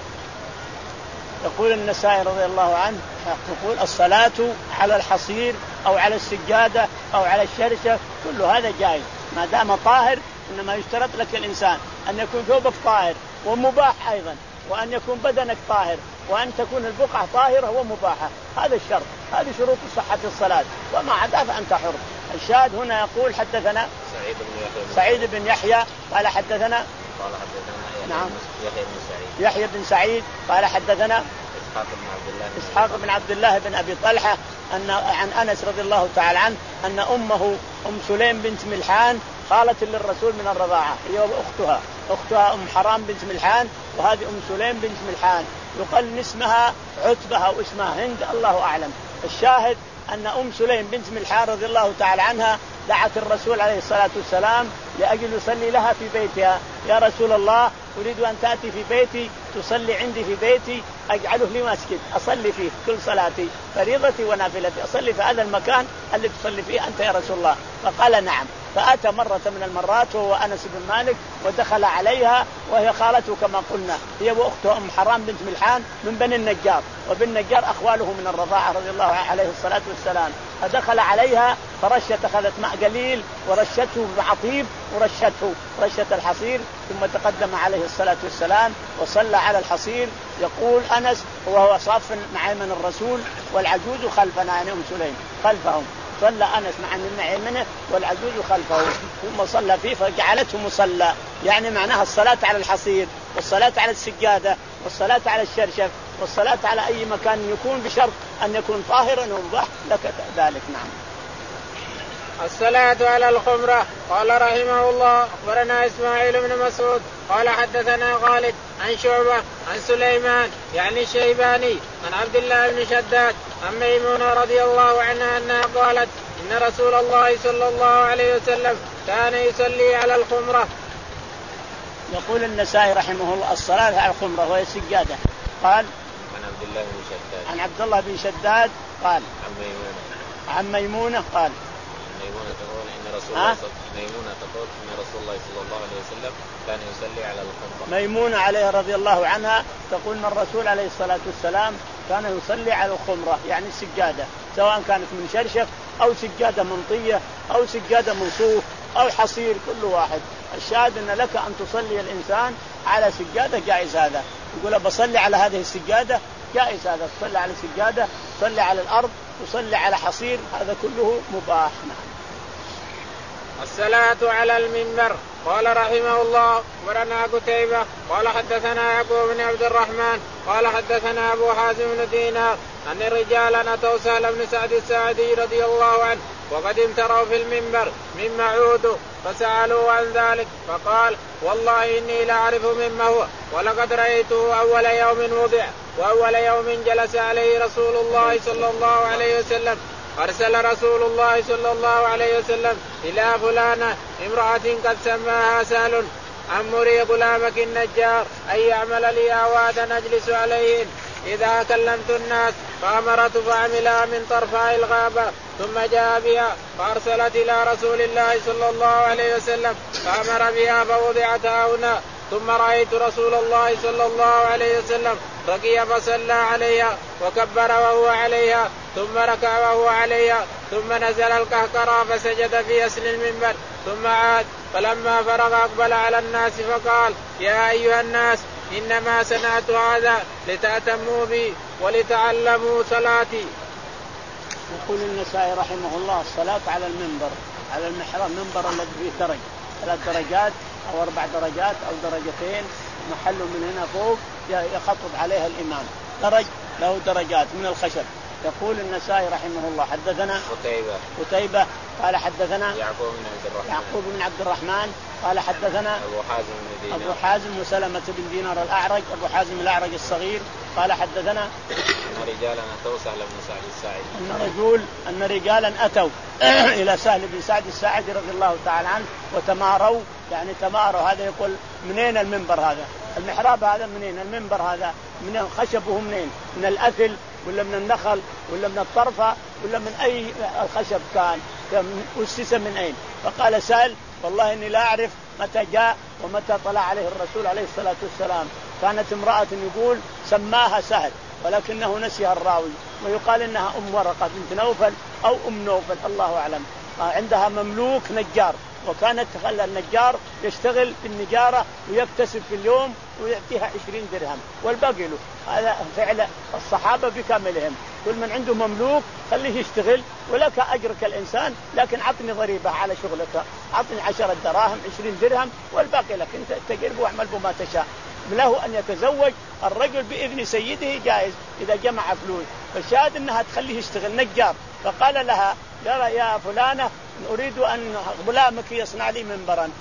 يقول النسائي رضي الله عنه يقول الصلاة على الحصير أو على السجادة أو على الشرشة كل هذا جائز ما دام طاهر. إنما يشترط لك الإنسان أن يكون ثوبك طاهر ومباح أيضا، وأن يكون بدنك طاهر، وأن تكون البقعة طاهرة ومباحة. هذا الشرط، هذه شروط صحة الصلاة، وما عدا فأنت حر. الشاهد هنا يقول حدثنا
سعيد بن يحيى
سعيد بن يحيى قال حدثنا
قال حدثنا
نعم
يحيى بن سعيد
يحيى بن سعيد قال حدثنا
إسحاق بن عبد الله
إسحاق بن عبد الله بن أبي طلحة أن عن أنس رضي الله تعالى عنه أن أمه أم سليم بنت ملحان خالة للرسول من الرضاعة، هي أختها أختها أم حرام بنت ملحان، وهذه أم سليم بنت ملحان يقال اسمها عتبة أو اسمها هند، الله أعلم. الشاهد أن أم سليم بنت ملحان رضي الله تعالى عنها دعت الرسول عليه الصلاة والسلام لأجل يصلي لها في بيتها: يا رسول الله أريد أن تأتي في بيتي تصلي عندي في بيتي، أجعله لي مسجد أصلي فيه كل صلاتي فريضتي ونافلتي، أصلي في هذا المكان اللي تصلي فيه أنت يا رسول الله. فقال نعم. فأتى مرة من المرات وهو أنس بن مالك ودخل عليها وهي خالته كما قلنا، هي وأخته أم حرام بنت ملحان من بني النجار، وبن النجار أخواله من الرضاعة رضي الله عليه الصلاة والسلام. فدخل عليها فرشت، أخذت ماء قليل ورشته بعطيب ورشته رشة الحصير، ثم تقدم عليه الصلاة والسلام وصلى على الحصير. يقول أنس وهو صاف مع من الرسول والعجوز خلفنا، يعني أم سليم خلفهم، صلى أنس مع من والعجوز خلفه، ثم صلى فيه فجعلته مصلى، يعني معناها الصلاة على الحصير والصلاة على السجادة والصلاة على الشرشف والصلاة على أي مكان يكون بشرط أن يكون طاهرا ومباح لك ذلك. نعم.
الصلاة على الخمرة. قال رحمه الله أخبرنا إسماعيل بن مسعود قال حدثنا خالد عن شعبة عن سليمان يعني الشيباني عن عبد الله بن شداد عن ميمونة رضي الله عنها أنها قالت إن رسول الله صلى الله عليه وسلم كان يصلي على الخمرة.
يقول النسائي رحمه الله الصلاة على الخمرة وهي السجادة. قال
عن عبد الله بن شداد
عن عبد الله بن شداد قال
عن ميمونة
عن ميمونة قال
ميمونة تقول إن رسول الله ميمونة تقول إن رسول الله صلى الله عليه وسلم كان يصلي على الخمرة.
ميمونة عليه رضي الله عنها تقول إن الرسول عليه الصلاة والسلام كان يصلي على الخمرة، يعني السجادة، سواء كانت من شرشف أو سجادة منطية أو سجادة من صوف أو حصير، كل واحد. الشاهد أن لك أن تصلي الإنسان على سجادة جائز هذا، يقول بصلي على هذه السجادة جائز هذا، تصلي على سجادة، تصلي على الأرض، تصلي على حصير، هذا كله مباح.
الصلاة على المنبر. قال رحمه الله أخبرنا قتيبة قال حدثنا يعقوب بن عبد الرحمن قال حدثنا أبو حازم بن دينار أن رجالا أتوا سهل بن سعد الساعدي رضي الله عنه وقد امتروا في المنبر مما عودوا فسألوا عن ذلك فقال والله إني لأعرف مما هو ولقد رأيته أول يوم وضع وأول يوم جلس عليه رسول الله صلى الله عليه وسلم. أرسل رسول الله صلى الله عليه وسلم إلى فلانة امرأة قد سماها سهل عمري غلامك النجار أن يعمل لي أواد نجلس عليهن إذا كلمت الناس، فأمرت فعملها من طرفاء الغابة ثم جاء بها فأرسلت إلى رسول الله صلى الله عليه وسلم فأمر بها فوضعت هنا، ثم رأيت رسول الله صلى الله عليه وسلم رقي فصلى عليها وكبر وهو عليها ثم ركع وهو عليها ثم نزل القهقرى فسجد في أصل المنبر ثم عاد، فلما فرغ أقبل على الناس فقال يا أيها الناس إنما صنعت هذا لتأتموا بي ولتعلموا صلاتي.
يقول النسائي رحمه الله الصلاة على المنبر، على المحراب، المنبر الذي فيه درج، ثلاث درجات أو أربع درجات أو درجتين، محل من هنا فوق يخطب عليها الإمام، درج له درجات من الخشب. يقول النسائي رحمه الله حدثنا
قتيبة
قتيبة قال حدثنا
يعقوب بن عبد الرحمن
يعقوب بن عبد الرحمن قال حدثنا
أبو حازم بن دينار
أبو حازم وسلمة بن دينار الأعرج أبو حازم الأعرج الصغير قال حدثنا
أن رجالا أتوا سهل بن سعد الساعدي
أن رجول أن رجالا أتوا إلى سهل بن سعد الساعدي رضي الله تعالى عنه وتماروا، يعني تماروا، هذا يقول منين المنبر هذا، المحراب هذا منين، المنبر هذا من خشبه منين، من الأثل ولا من النخل ولا من الطرفة ولا من أي الخشب كان أسس من أين؟ فقال سهل والله إني لا أعرف متى جاء ومتى طلع عليه الرسول عليه الصلاة والسلام. كانت امرأة يقول سماها سهل ولكنه نسيها الراوي، ويقال إنها أم ورقة بنت نوفل أو أم نوفل الله أعلم. عندها مملوك نجار، وكانت تخلى النجار يشتغل في النجارة ويكتسب في اليوم ويعطيها عشرين درهم والباقي له. هذا فعل الصحابة بكاملهم، كل من عنده مملوك خليه يشتغل ولك أجرك الإنسان، لكن عطني ضريبة على شغلك، عطني عشرة دراهم عشرين درهم والباقي لك، انت تجرب واعمل بما تشاء. له أن يتزوج الرجل بإذن سيده جائز إذا جمع فلوس، فالشاهد أنها تخليه يشتغل نجار. فقال لها يا يا فلانة أريد أن غلامك يصنع لي منبرا.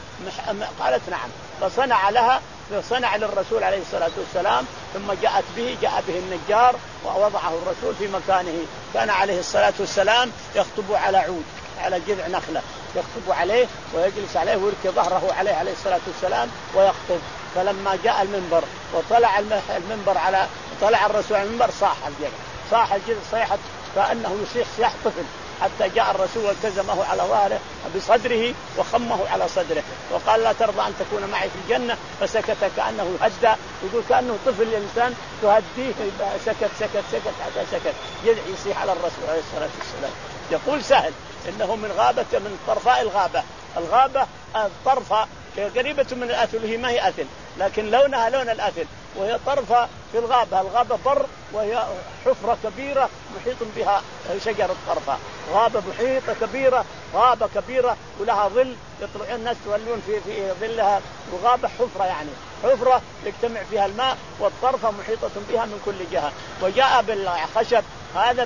قالت نعم. فصنع لها صنع للرسول عليه الصلاة والسلام، ثم جاءت به جاء به النجار ووضعه الرسول في مكانه. كان عليه الصلاة والسلام يخطب على عود على جذع نخلة يخطب عليه ويجلس عليه ويركي ظهره عليه عليه الصلاة والسلام ويخطب. فلما جاء المنبر وطلع المنبر على طلع الرسول على المنبر صاح الجذع صاح الجذع صيحة كأنه يصيح صياح طفل، حتى جاء الرسول والتزمه على ظهره بصدره وخمه على صدره وقال لا ترضى أن تكون معي في الجنة، فسكت كأنه هدى، يقول كأنه طفل الإنسان تهديه، سكت سكت سكت حتى سكت، جذع يصيح على الرسول عليه الصلاة والسلام. يقول سهل إنه من غابة من طرفاء الغابة، الغابة الطرفة قريبة من الأثل، هي ما هي أثل لكن لونها لون الأثل، وهي طرفة في الغابة. الغابة بر وهي حفرة كبيرة محيط بها شجر الطرفة، غابة محيطة كبيرة، غابة كبيرة ولها ظل يطلعون الناس يولون في في ظلها، وغابة حفرة يعني حفرة يجتمع فيها الماء، والطرفة محيطة بها من كل جهة. وجاء بالخشب هذا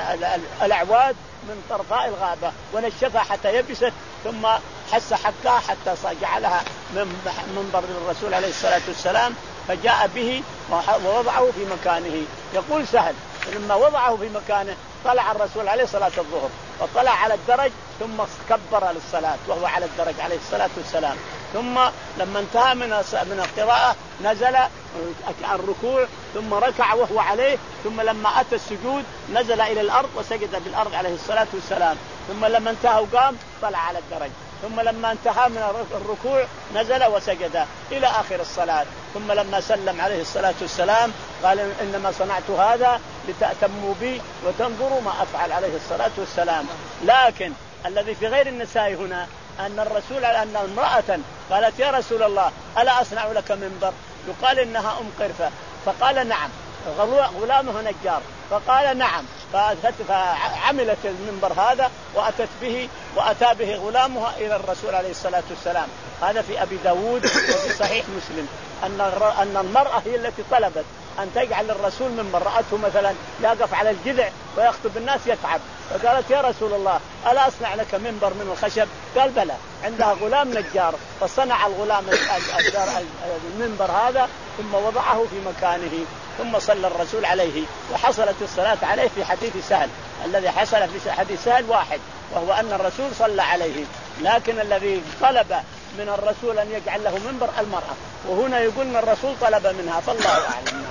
بالأعواد من طرفاء الغابة ونشفها حتى يبست، ثم حس حكاها حتى جعلها منبر للرسول عليه الصلاة والسلام، فجاء به ووضعه في مكانه. يقول سهل لما وضعه في مكانه طلع الرسول عليه صلاة الظهر وطلع على الدرج ثم كبر للصلاة وهو على الدرج عليه الصلاة والسلام، ثم لما انتهى من من القراءة نزل عن الركوع ثم ركع وهو عليه، ثم لما أتى السجود نزل إلى الأرض وسجد بالأرض عليه الصلاة والسلام، ثم لما انتهى وقام طلع على الدرج، ثم لما انتهى من الركوع نزل وسجد إلى آخر الصلاة. ثم لما سلم عليه الصلاة والسلام قال إنما صنعت هذا لتأتموا بي وتنظروا ما أفعل عليه الصلاة والسلام. لكن الذي في غير النساء هنا أن الرسول أن امرأة قالت يا رسول الله ألا أصنع لك منبر؟ يقال إنها أم قرفة، فقال نعم. غلامه نجار فقال نعم، فعملت المنبر هذا وأتت به وأتى به غلامها إلى الرسول عليه الصلاة والسلام. هذا في أبي داود وفي صحيح مسلم أن أن المرأة هي التي طلبت أن تجعل الرسول من مرأته مثلا يقف على الجذع ويخطب الناس يتعب، فقالت يا رسول الله ألا أصنع لك منبر من الخشب؟ قال بلى. عندها غلام نجار فصنع الغلام المنبر هذا ثم وضعه في مكانه، ثم صلى الرسول عليه وحصلت الصلاة عليه في حديث سهل. الذي حصل في حديث سهل واحد، وهو أن الرسول صلى عليه، لكن الذي طلب من الرسول أن يجعل له منبر المرأة، وهنا يقول أن الرسول طلب منها، فالله أعلم.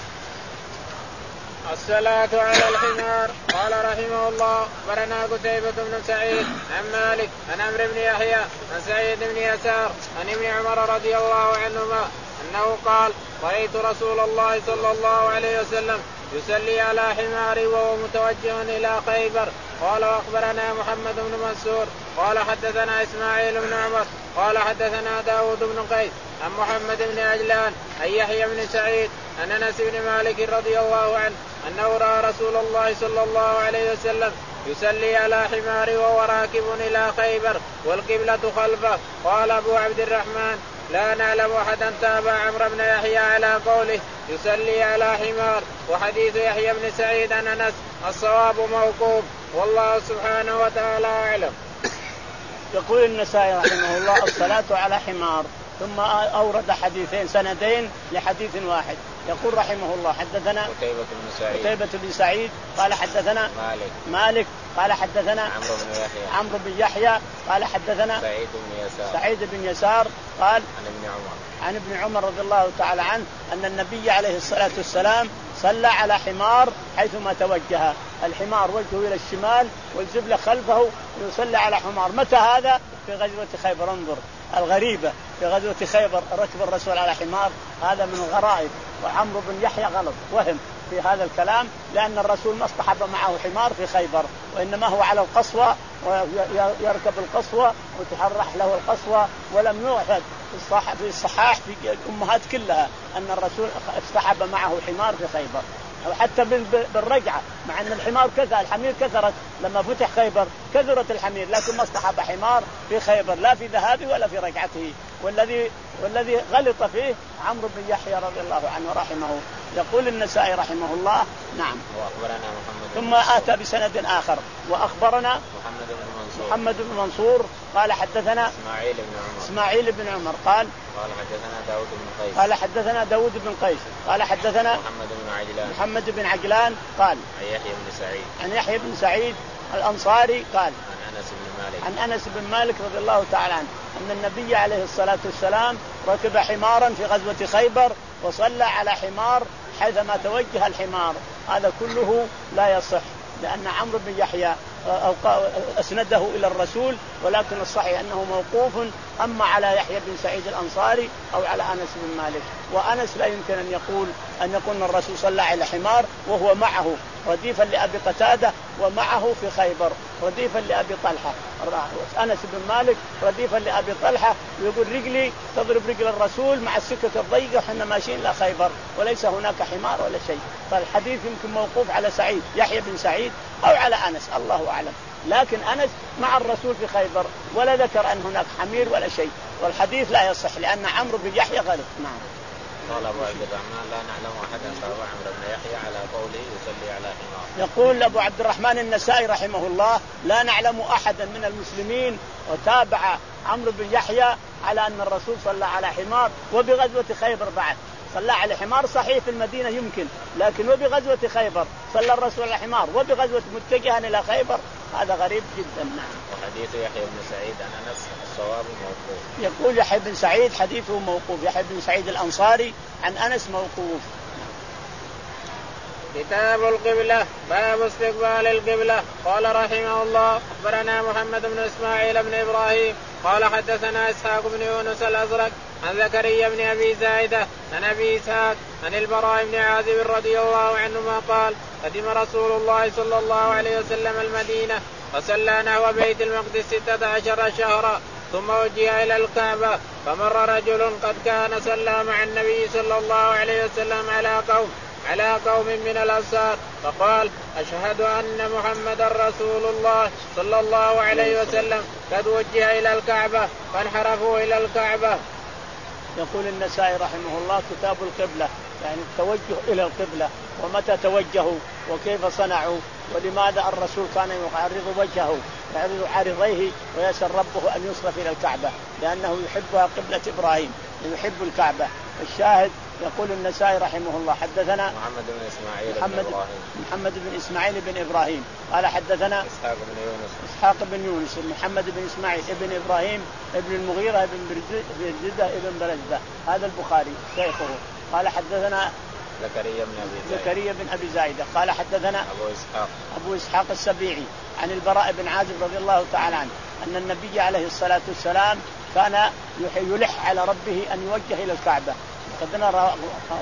الصلاة على الحمار. قال رحمه الله أخبرنا قتيبة بن سعيد عن مالك عن عمرو بن يحيى عن سعيد بن يسار عن ابن عمر رضي الله عنهما أنه قال رأيت رسول الله صلى الله عليه وسلم يصلي على حمار وهو متوجه إلى خيبر. قال وأخبرنا محمد بن منصور قال حدثنا إسماعيل بن عمر قال حدثنا داود بن قيس عن محمد بن عجلان عن يحيى بن سعيد عن أنس بن مالك رضي الله عنه أنه رأى رسول الله صلى الله عليه وسلم يصلي على حمار وهو راكب إلى خيبر والقبلة خلفه. قال أبو عبد الرحمن لا نعلم أحدا تابع عمرو بن يحيى على قوله يصلي على حمار. وحديث يحيى بن سعيد عن أنس الصواب موقوف، والله سبحانه وتعالى أعلم.
يقول النسائي رحمه الله الصلاة على حمار، ثم أورد حديثين سندين لحديث واحد. يقول رحمه الله حدثنا
قتيبة بن سعيد
قتيبة بن سعيد قال حدثنا
مالك
مالك قال حدثنا
عمرو بن يحيى
عمرو بن يحيى قال حدثنا
سعيد بن يسار
سعيد بن يسار قال
عن ابن عمر
عن ابن عمر رضي الله تعالى عنه أن النبي عليه الصلاة والسلام صلى على حمار حيثما توجه. الحمار وجهه إلى الشمال والزبلة خلفه ويصلي على حمار. متى هذا؟ في غزوة خيبر. انظر الغريبة في غزوة خيبر ركب الرسول على حمار، هذا من الغرائب. وعمرو بن يحيى غلط وهم في هذا الكلام، لأن الرسول ما اصطحب معه حمار في خيبر، وإنما هو على القصوى ويركب القصوى وتحرح له القصوى. ولم يوحد في الصحاح في الأمهات كلها أن الرسول اصطحب معه حمار في خيبر، أو حتى بالرجعة، مع أن الحمار كذا الحمير كثرت لما فتح خيبر كثرت الحمير، لكن ما اصطحب حمار في خيبر لا في ذهابه ولا في رجعته. والذي والذي غلط فيه عمرو بن يحيى رضي الله عنه رحمه يقول النسائي رحمه الله نعم.
وأخبرنا محمد
ثم آتى بسند آخر وأخبرنا
محمد بن منصور
محمد بن منصور قال حدثنا
إسماعيل بن عمر
إسماعيل بن عمر قال
قال حدثنا داود بن قيس
قال حدثنا داود بن قيس قال حدثنا
محمد بن عجلان
محمد بن عجلان قال
عن يحيى بن سعيد
عن يحيى بن سعيد الأنصاري قال
عن أنس بن مالك
عن أنس بن مالك رضي الله تعالى عنه أن النبي عليه الصلاة والسلام ركب حمارا في غزوة خيبر وصلى على حمار حيثما توجه الحمار. هذا كله لا يصح لأن عمرو بن يحيى أسنده إلى الرسول، ولكن الصحيح أنه موقوف أما على يحيى بن سعيد الأنصاري أو على أنس بن مالك. وأنس لا يمكن أن يقول أن يكون الرسول صلى على حمار وهو معه رديفا لأبي قتادة ومعه في خيبر رديفا لأبي طلحة. أنس بن مالك رديفا لأبي طلحة ويقول رجلي تضرب رجل الرسول مع السكة الضيقة وحنا ماشيين إلى خيبر وليس هناك حمار ولا شيء. فالحديث يمكن موقوف على سعيد يحيى بن سعيد أو على أنس الله أعلم، لكن أنس مع الرسول في خيبر ولا ذكر أن هناك حمير ولا شيء، والحديث لا يصح لأن عمرو بن يحيى غلط. نعم.
قال أبو عبد الرحمن لا نعلم أحدا صار عمرو بن يحيى على قوله يصلي على حمار.
يقول أبو عبد الرحمن النسائي رحمه الله لا نعلم أحدا من المسلمين وتابع عمرو بن يحيى على أن الرسول صلى على حمار وبغزوة خيبر بعد. صلى على حمار صحيح في المدينة يمكن، لكن وبغزوة خيبر صلى الرسول على حمار وبغزوة متجها إلى خيبر هذا غريب جدا. نعم.
وحديث يحيى بن سعيد عن أنس الصواب موقوف.
يقول يحيى بن سعيد حديثه موقوف، يحيى بن سعيد الأنصاري عن أنس موقوف.
كتاب القبلة باب استقبال القبلة. قال رحمه الله أخبرنا محمد بن إسماعيل بن إبراهيم قال حدثنا إسحاق بن يونس الأزرق عن زكريا بن أبي زايدة عن أبي إسحاق عن البراء بن عازب رضي الله عنهما قال قدم رسول الله صلى الله عليه وسلم المدينة وصلى نحو بيت المقدس ستة عشر شهرا ثم وجه إلى الكعبة فمر رجل قد كان صلى مع النبي صلى الله عليه وسلم على قوم على قوم من الأنصار فقال أشهد أن محمد رسول الله صلى الله عليه وسلم قد وجه إلى الكعبة فانحرفوا إلى الكعبة.
يقول النسائي رحمه الله كتاب القبلة يعني التوجه إلى القبلة ومتى توجهوا وكيف صنعوا ولماذا الرسول كان يعرض وجهه يعرض عارضيه ويسأل ربه أن يصرف إلى الكعبة لأنه يحبها قبلة إبراهيم يحب الكعبة. الشاهد يقول النسائي رحمه الله حدثنا
محمد بن إسماعيل
محمد
بن إبراهيم
محمد بن إسماعيل بن إبراهيم قال حدثنا
إسحاق بن يونس
إسحاق بن يونس محمد بن إسماعيل بن إبراهيم ابن المغيرة بن برزدة ابن برزدة هذا البخاري شيخه قال حدثنا
زكريا بن أبي زايدة
زكريا بن أبي زايدة قال حدثنا
أبو إسحاق
أبو إسحاق السبيعي عن البراء بن عازب رضي الله تعالى عنه أن النبي عليه الصلاة والسلام كان يلح على ربه أن يوجه إلى الكعبة قد نرى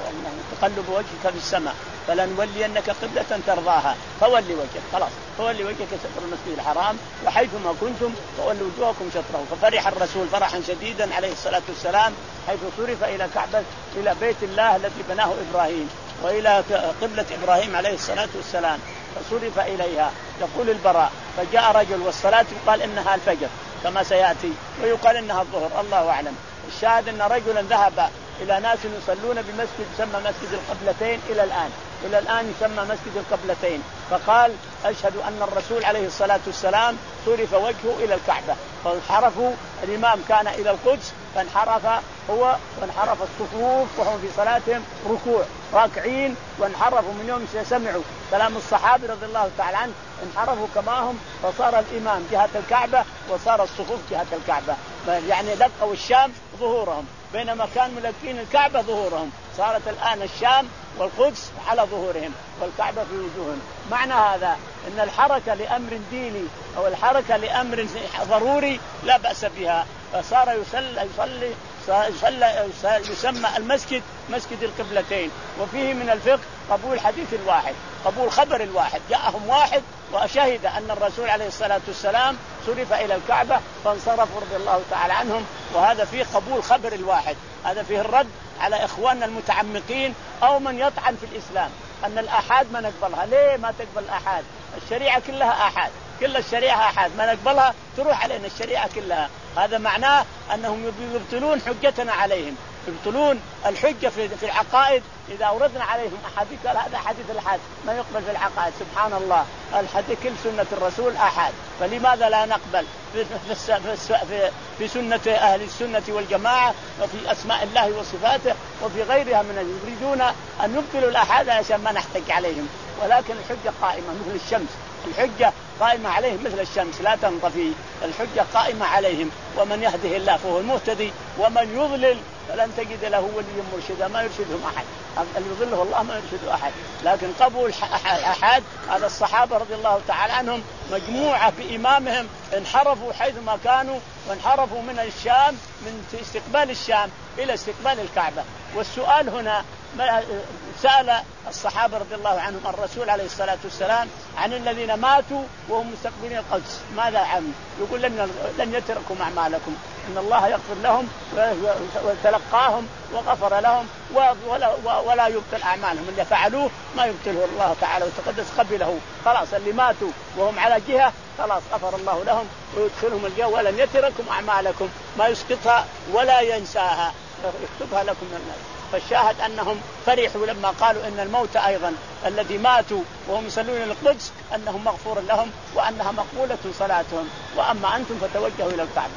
تقلب وجهك في السماء فلنولينك قبلة ترضاها فولي وجهك خلاص فولي وجهك شطر المسجد الحرام وحيثما كنتم فولوا وجوهكم شطره. ففرح الرسول فرحا شديدا عليه الصلاة والسلام حيث صرف إلى كعبة إلى بيت الله الذي بناه إبراهيم وإلى قبلة إبراهيم عليه الصلاة والسلام فصرف إليها. يقول البراء فجاء رجل والصلاة يقال إنها الفجر كما سيأتي ويقال إنها الظهر الله أعلم. الشاهد أن رجلا ذهب إلى ناس يصلون بمسجد يسمى مسجد القبلتين إلى الآن إلى الآن يسمى مسجد القبلتين فقال أشهد أن الرسول عليه الصلاة والسلام صرف وجهه إلى الكعبة فانحرفوا. الإمام كان إلى القدس فانحرف هو وانحرف الصفوف وهم في صلاتهم ركوع راكعين وانحرفوا من يوم سمعوا كلام الصحابة رضي الله تعالى عنه انحرفوا كما هم فصار الإمام جهة الكعبة وصار الصفوف جهة الكعبة يعني لقوا الشام ظهورهم بينما كان ملكين الكعبة ظهورهم صارت الآن الشام والقدس على ظهورهم والكعبة في وجوههم. معنى هذا أن الحركة لأمر ديني أو الحركة لأمر ضروري لا بأس بها فصار يصلي يصلي يصلي يسمى المسجد مسجد القبلتين. وفيه من الفقه قبول حديث الواحد قبول خبر الواحد جاءهم واحد وشهد أن الرسول عليه الصلاة والسلام صرف إلى الكعبة فانصرفوا رضي الله تعالى عنهم وهذا فيه قبول خبر الواحد. هذا فيه الرد على إخواننا المتعمقين أو من يطعن في الإسلام أن الآحاد ما نقبلها. ليه ما تقبل الآحاد؟ الشريعة كلها آحاد كل الشريعة آحاد ما نقبلها تروح علينا الشريعة كلها. هذا معناه أنهم يبطلون حجتنا عليهم يبطلون الحجة في في العقائد. إذا أوردنا عليهم أحاديث قال هذا حديث الأحاد ما يقبل في العقائد. سبحان الله الحديث كل سنة الرسول أحاد، فلماذا لا نقبل في في في, في سنة أهل السنة والجماعة وفي أسماء الله وصفاته وفي غيرها من يريدون أن يبطلوا الأحاد عشان ما نحتج عليهم، ولكن الحجة قائمة مثل الشمس. الحجة قائمة عليهم مثل الشمس لا تنطفي، الحجة قائمة عليهم، ومن يهده الله فهو المهتدي ومن يضلل فلن تجد له وليا مرشدا ما يرشدهم أحد. اللي يضله الله ما يرشده أحد. لكن قبول الأحد هذا الصحابة رضي الله تعالى عنهم مجموعة بإمامهم انحرفوا حيثما كانوا، وانحرفوا من الشام من استقبال الشام إلى استقبال الكعبة. والسؤال هنا سأل الصحابة رضي الله عنهم الرسول عليه الصلاة والسلام عن الذين ماتوا وهم مستقبلين القدس ماذا عنهم؟ يقول لن, لن يتركوا أعمالكم، إن الله يغفر لهم وتلقاهم وغفر لهم ولا, ولا يبطل أعمالهم. اللي فعلوه ما يبطله الله تعالى وتقدس قبله. خلاص اللي ماتوا وهم على جهة خلاص غفر الله لهم ويدخلهم الجنة ولن يتركم أعمالكم ما يسقطها ولا ينساها يكتبها لكم من الناس. فالشاهد أنهم فرحوا لما قالوا إن الموت أيضا الذي ماتوا وهم يصلون القدس أنهم مغفور لهم وأنها مقبولة صلاتهم، وأما أنتم فتوجهوا إلى الكعبة.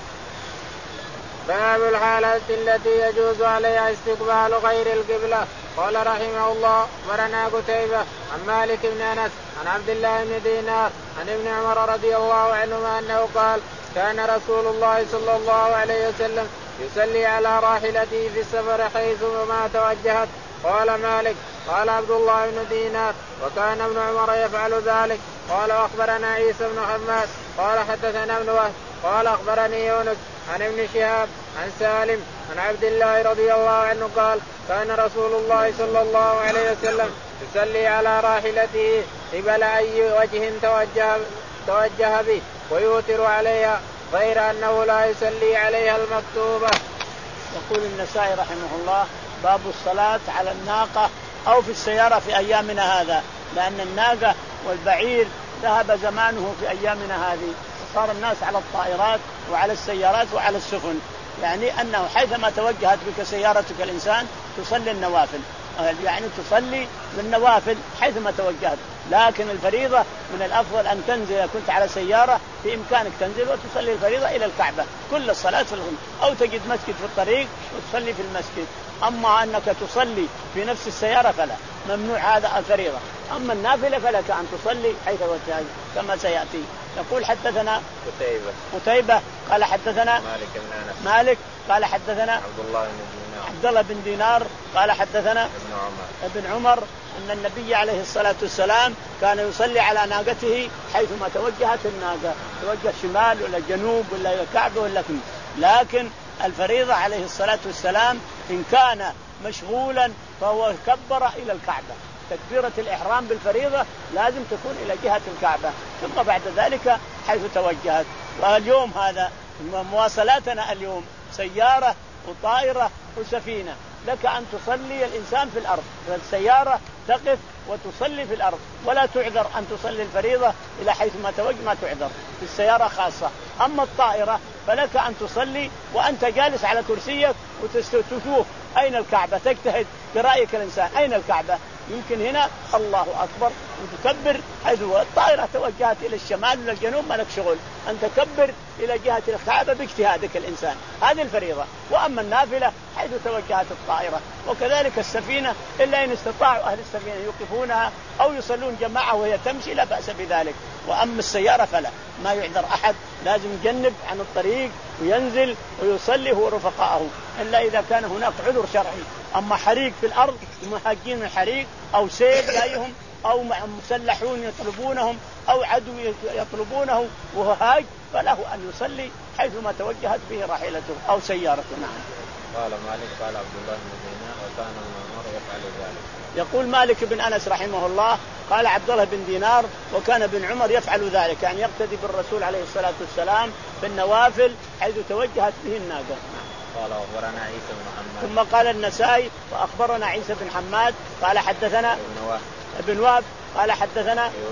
باب الحالة التي يجوز عليها استقبال غير القبلة. قال رحمه الله أخبرنا قتيبة عن مالك بن أنس عن عبد الله بن دينار عن ابن عمر رضي الله عنهما أنه قال كان رسول الله صلى الله عليه وسلم يصلي على راحلته في السفر حيثما توجهت. قال مالك قال عبد الله بن دينار وكان ابن عمر يفعل ذلك. قال أخبرنا عيسى بن حماد قال حدثنا ابن وهب قال أخبرني يونس عن ابن شهاب عن سالم عن عبد الله رضي الله عنه قال كان رسول الله صلى الله عليه وسلم يصلي على راحلته قبل أي وجه توجه, توجه به ويوتر عليها غير أنه لا يصلي عليها المكتوبة.
يقول النسائي رحمه الله باب الصلاة على الناقة أو في السيارة في أيامنا هذا، لأن الناقة والبعير ذهب زمانه في أيامنا هذه، صار الناس على الطائرات وعلى السيارات وعلى السفن، يعني أنه حيثما توجهت بك سيارتك الإنسان تصلي النوافل، يعني تصلي بالنوافل حيثما توجهت. لكن الفريضة من الأفضل أن تنزل كنت على سيارة في إمكانك تنزل وتصلي الفريضة إلى الكعبة كل الصلاة في الغن، أو تجد مسجد في الطريق وتصلي في المسجد. أما أنك تصلي في نفس السيارة فلا، ممنوع هذا الفريضة. أما النافلة فلك أن تصلي حيث وجهت كما سيأتي. يقول حدثنا
قتيبة
قتيبة قال حدثنا
مالك بن أنس
مالك قال حدثنا
عبد الله بن دينار
عبد الله بن دينار قال حدثنا
ابن عمر
ابن عمر أن النبي عليه الصلاة والسلام كان يصلي على ناقته حيثما توجهت الناقة، توجه شمال ولا جنوب ولا كعبة ولا كم. لكن الفريضة عليه الصلاة والسلام إن كان مشغولا فهو كبر إلى الكعبة، تكبيرة الإحرام بالفريضة لازم تكون إلى جهة الكعبة ثم بعد ذلك حيث توجهت. واليوم هذا مواصلاتنا اليوم سيارة وطائرة وسفينة، لك أن تصلي الإنسان في الأرض، فالسيارة تقف وتصلي في الأرض ولا تعذر أن تصلي الفريضة إلى حيث ما توجه ما تعذر في السيارة خاصة. أما الطائرة فلك أن تصلي وأنت جالس على كرسيك وتشوف أين الكعبة، تجتهد برأيك الإنسان أين الكعبة، يمكن هنا الله أكبر وتكبر حيث الطائرة توجهت إلى الشمال ولا الجنوب ما لك شغل، أن تكبر إلى جهة الكعبة باجتهادك الإنسان، هذه الفريضة. وأما النافلة حيث توجهت الطائرة. وكذلك السفينة إلا إن استطاعوا أهل السفينة يوقفونها أو يصلون جماعة وهي تمشي لا بأس بذلك. وأما السيارة فلا، ما يعذر أحد، لازم يجنب عن الطريق وينزل ويصلي هو رفقائه إلا إذا كان هناك عذر شرعي. أما حريق في الأرض مهاجين من حريق أو سيل جايهم أو مسلحون يطلبونهم أو عدو يطلبونه وهو هاج فله أن يصلي حيثما توجهت به راحلته أو سيارته. نعم.
قال مالك قال عبد الله بن دينار وكان ابن عمر يفعل ذلك.
يقول مالك بن أنس رحمه الله قال عبد الله بن دينار وكان ابن عمر يفعل ذلك، يعني يقتدي بالرسول عليه الصلاة والسلام بالنوافل حيث توجهت به الناقة.
قال أخبرنا عيسى بن حماد.
ثم قال النسائي وأخبرنا عيسى بن حماد قال حدثنا
ابن وهب
ابن وهب قال حدثنا
يونس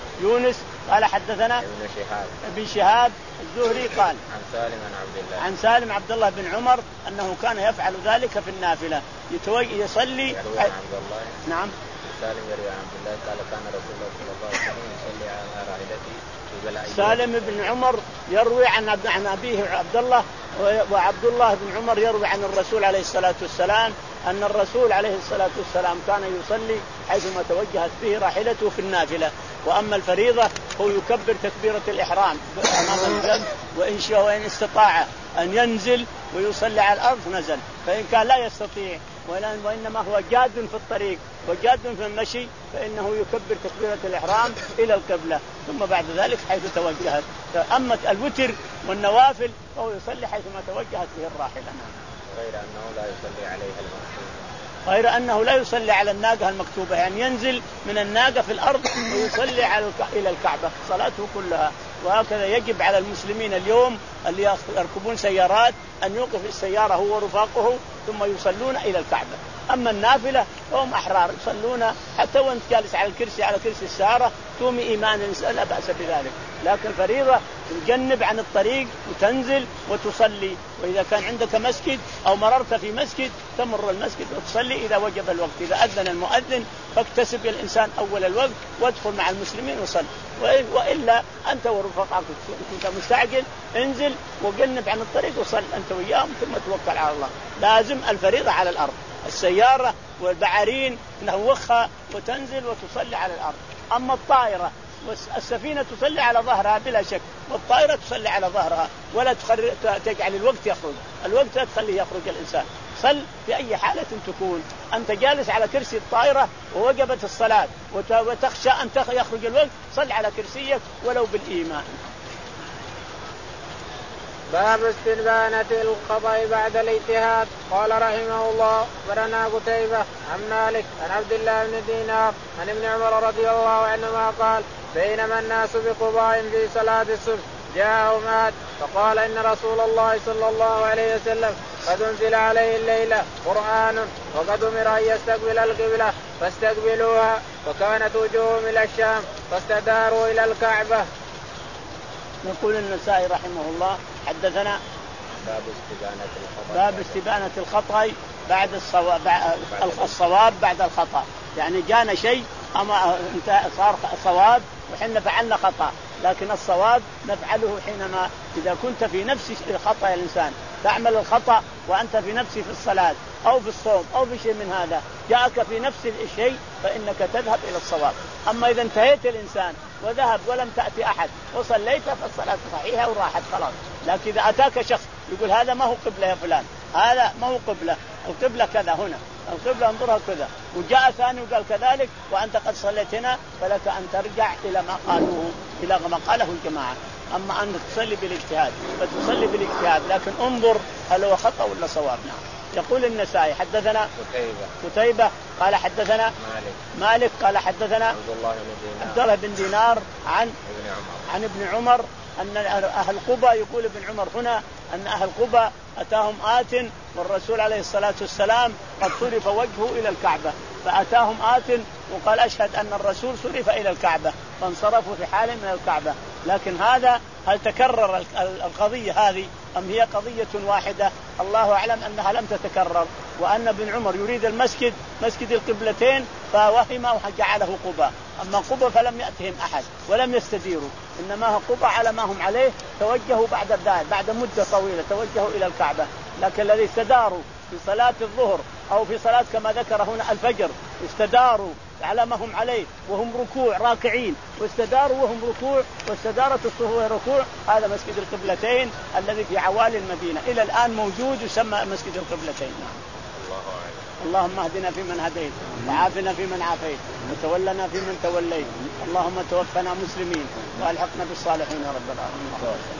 يونس قال حدثنا
ابن شهاب
ابن شهاب الزهري قال
عن سالم عن عبد الله
عن سالم عبد الله بن عمر أنه كان يفعل ذلك في النافلة يصلي.
يروي عن عبد الله.
نعم.
سالم يروي عن عبد الله قال كان رسول الله صلى الله عليه وسلم يصلي على راحلته في بلع.
سالم بن عمر يروي عن عن أبيه عبد الله، وعبد الله بن عمر يروي عن الرسول عليه الصلاة والسلام أن الرسول عليه الصلاة والسلام كان يصلي حيثما توجهت به راحلته في النافلة. وأما الفريضة هو يكبر تكبيرة الإحرام أمام الجنب، وإن شاء وإن استطاع أن ينزل ويصلي على الأرض نزل، فإن كان لا يستطيع وإنما هو جاد في الطريق وجاد في المشي فإنه يكبر تكبيرة الإحرام إلى القبلة ثم بعد ذلك حيث توجهت. أما الوتر والنوافل فهو يصلي حيثما توجهت به الراحلة.
غير أنه لا يصلي عليها المكتوبة.
غير أنه لا يصلي على الناقة المكتوبة، يعني ينزل من الناقة في الأرض ويصلي على الك... إلى الكعبة صلاته كلها. وهكذا يجب على المسلمين اليوم اللي يركبون سيارات أن يوقف السيارة هو ورفاقه ثم يصلون إلى الكعبة. أما النافلة هم أحرار يصلون حتى وانت جالس على الكرسي على كرسي السيارة تومي إيمان لا بأس بذلك، لكن فريضة تجنب عن الطريق وتنزل وتصلي. وإذا كان عندك مسجد أو مررت في مسجد تمر المسجد وتصلي إذا وجب الوقت. إذا أذن المؤذن فاكتسب الإنسان أول الوقت وادخل مع المسلمين وصل، وإلا أنت ورفقائك كنت مستعجل انزل وجنب عن الطريق وصل أنت وياهم ثم توكل على الله. لازم الفريضة على الأرض. السيارة والبعارين نوخها وتنزل وتصلي على الأرض. أما الطائرة والسفينة تصلي على ظهرها بلا شك، والطائرة تصلي على ظهرها ولا تجعل الوقت يخرج. الوقت لا تخليه يخرج الإنسان. صل في أي حالة تكون أنت جالس على كرسي الطائرة ووجبت الصلاة وتخشى أن يخرج الوقت صل على كرسيك ولو بالإيمان.
باب استدبانة القضاء بعد الاجتهاد. قال رحمه الله برنا قتيبة عن مالك عن عبد الله بن دينار عن ابن عمر رضي الله عنهما قال بينما الناس بقضاء في صلاة الصبح جاءه مات فقال إن رسول الله صلى الله عليه وسلم قد انزل عليه الليلة قرآن وقد أمر أن يستقبل القبلة فاستقبلوها فكانت وجوههم إلى الشام فاستداروا إلى الكعبة.
نقول النسائي رحمه الله حدثنا
باب استبانة الخطأ
باب استبانة الخطأ بعد الصواب الصواب بعد الخطأ. يعني جانا شيء أما صار صواب وحنا فعلنا خطأ، لكن الصواب نفعله حينما إذا كنت في نفس الخطأ يا الإنسان تعمل الخطأ وأنت في نفس في الصلاة أو في الصوم أو في شيء من هذا جاءك في نفس الشيء فإنك تذهب إلى الصواب. أما إذا انتهيت الإنسان وذهب ولم تأتي أحد وصليت فالصلاة صحيحة وراحت خلاص. لكن إذا أتاك شخص يقول هذا ما هو قبلة يا فلان، هذا ما هو قبلة، القبلة كذا هنا، القبلة انظرها كذا، وجاء ثاني وقال كذلك وأنت قد صليت هنا فلك أن ترجع إلى ما قالوه إلى ما قاله الجماعة. أما أن تصلي بالاجتهاد فتصلي بالاجتهاد، لكن انظر هل هو خطأ ولا صواب. نعم. يقول النسائي حدثنا
قتيبة
قتيبة قال حدثنا
مالك
مالك قال حدثنا
عبد الله بن دينار
عبد الله بن دينار عن
ابن عمر
عن ابن عمر أن أهل قباء يقول ابن عمر هنا أن أهل قباء أتاهم آت والرسول عليه الصلاة والسلام قد صرف وجهه إلى الكعبة، فأتاهم آت وقال أشهد أن الرسول صرف إلى الكعبة فانصرفوا في حال من الكعبة. لكن هذا هل تكرر القضية هذه أم هي قضية واحدة؟ الله أعلم أنها لم تتكرر، وأن ابن عمر يريد المسجد مسجد القبلتين فوهم وجعله قباء. أما قباء فلم يأتهم أحد ولم يستديروا، إنما قباء على ما هم عليه توجهوا بعد ذلك بعد مدة طويلة توجهوا إلى الكعبة. لكن الذي استداروا في صلاة الظهر أو في صلاة كما ذكر هنا الفجر استداروا على ما هم عليه وهم ركوع راكعين واستداروا وهم ركوع واستدارت الصفوف ركوع، هذا مسجد القبلتين الذي في عوالي المدينة إلى الآن موجود يسمى مسجد القبلتين.
الله أعلم.
اللهم اهدنا فيمن هديت وعافنا فيمن عافيت وتولنا فيمن توليت، اللهم توفنا مسلمين والحقنا بالصالحين يا رب العالمين.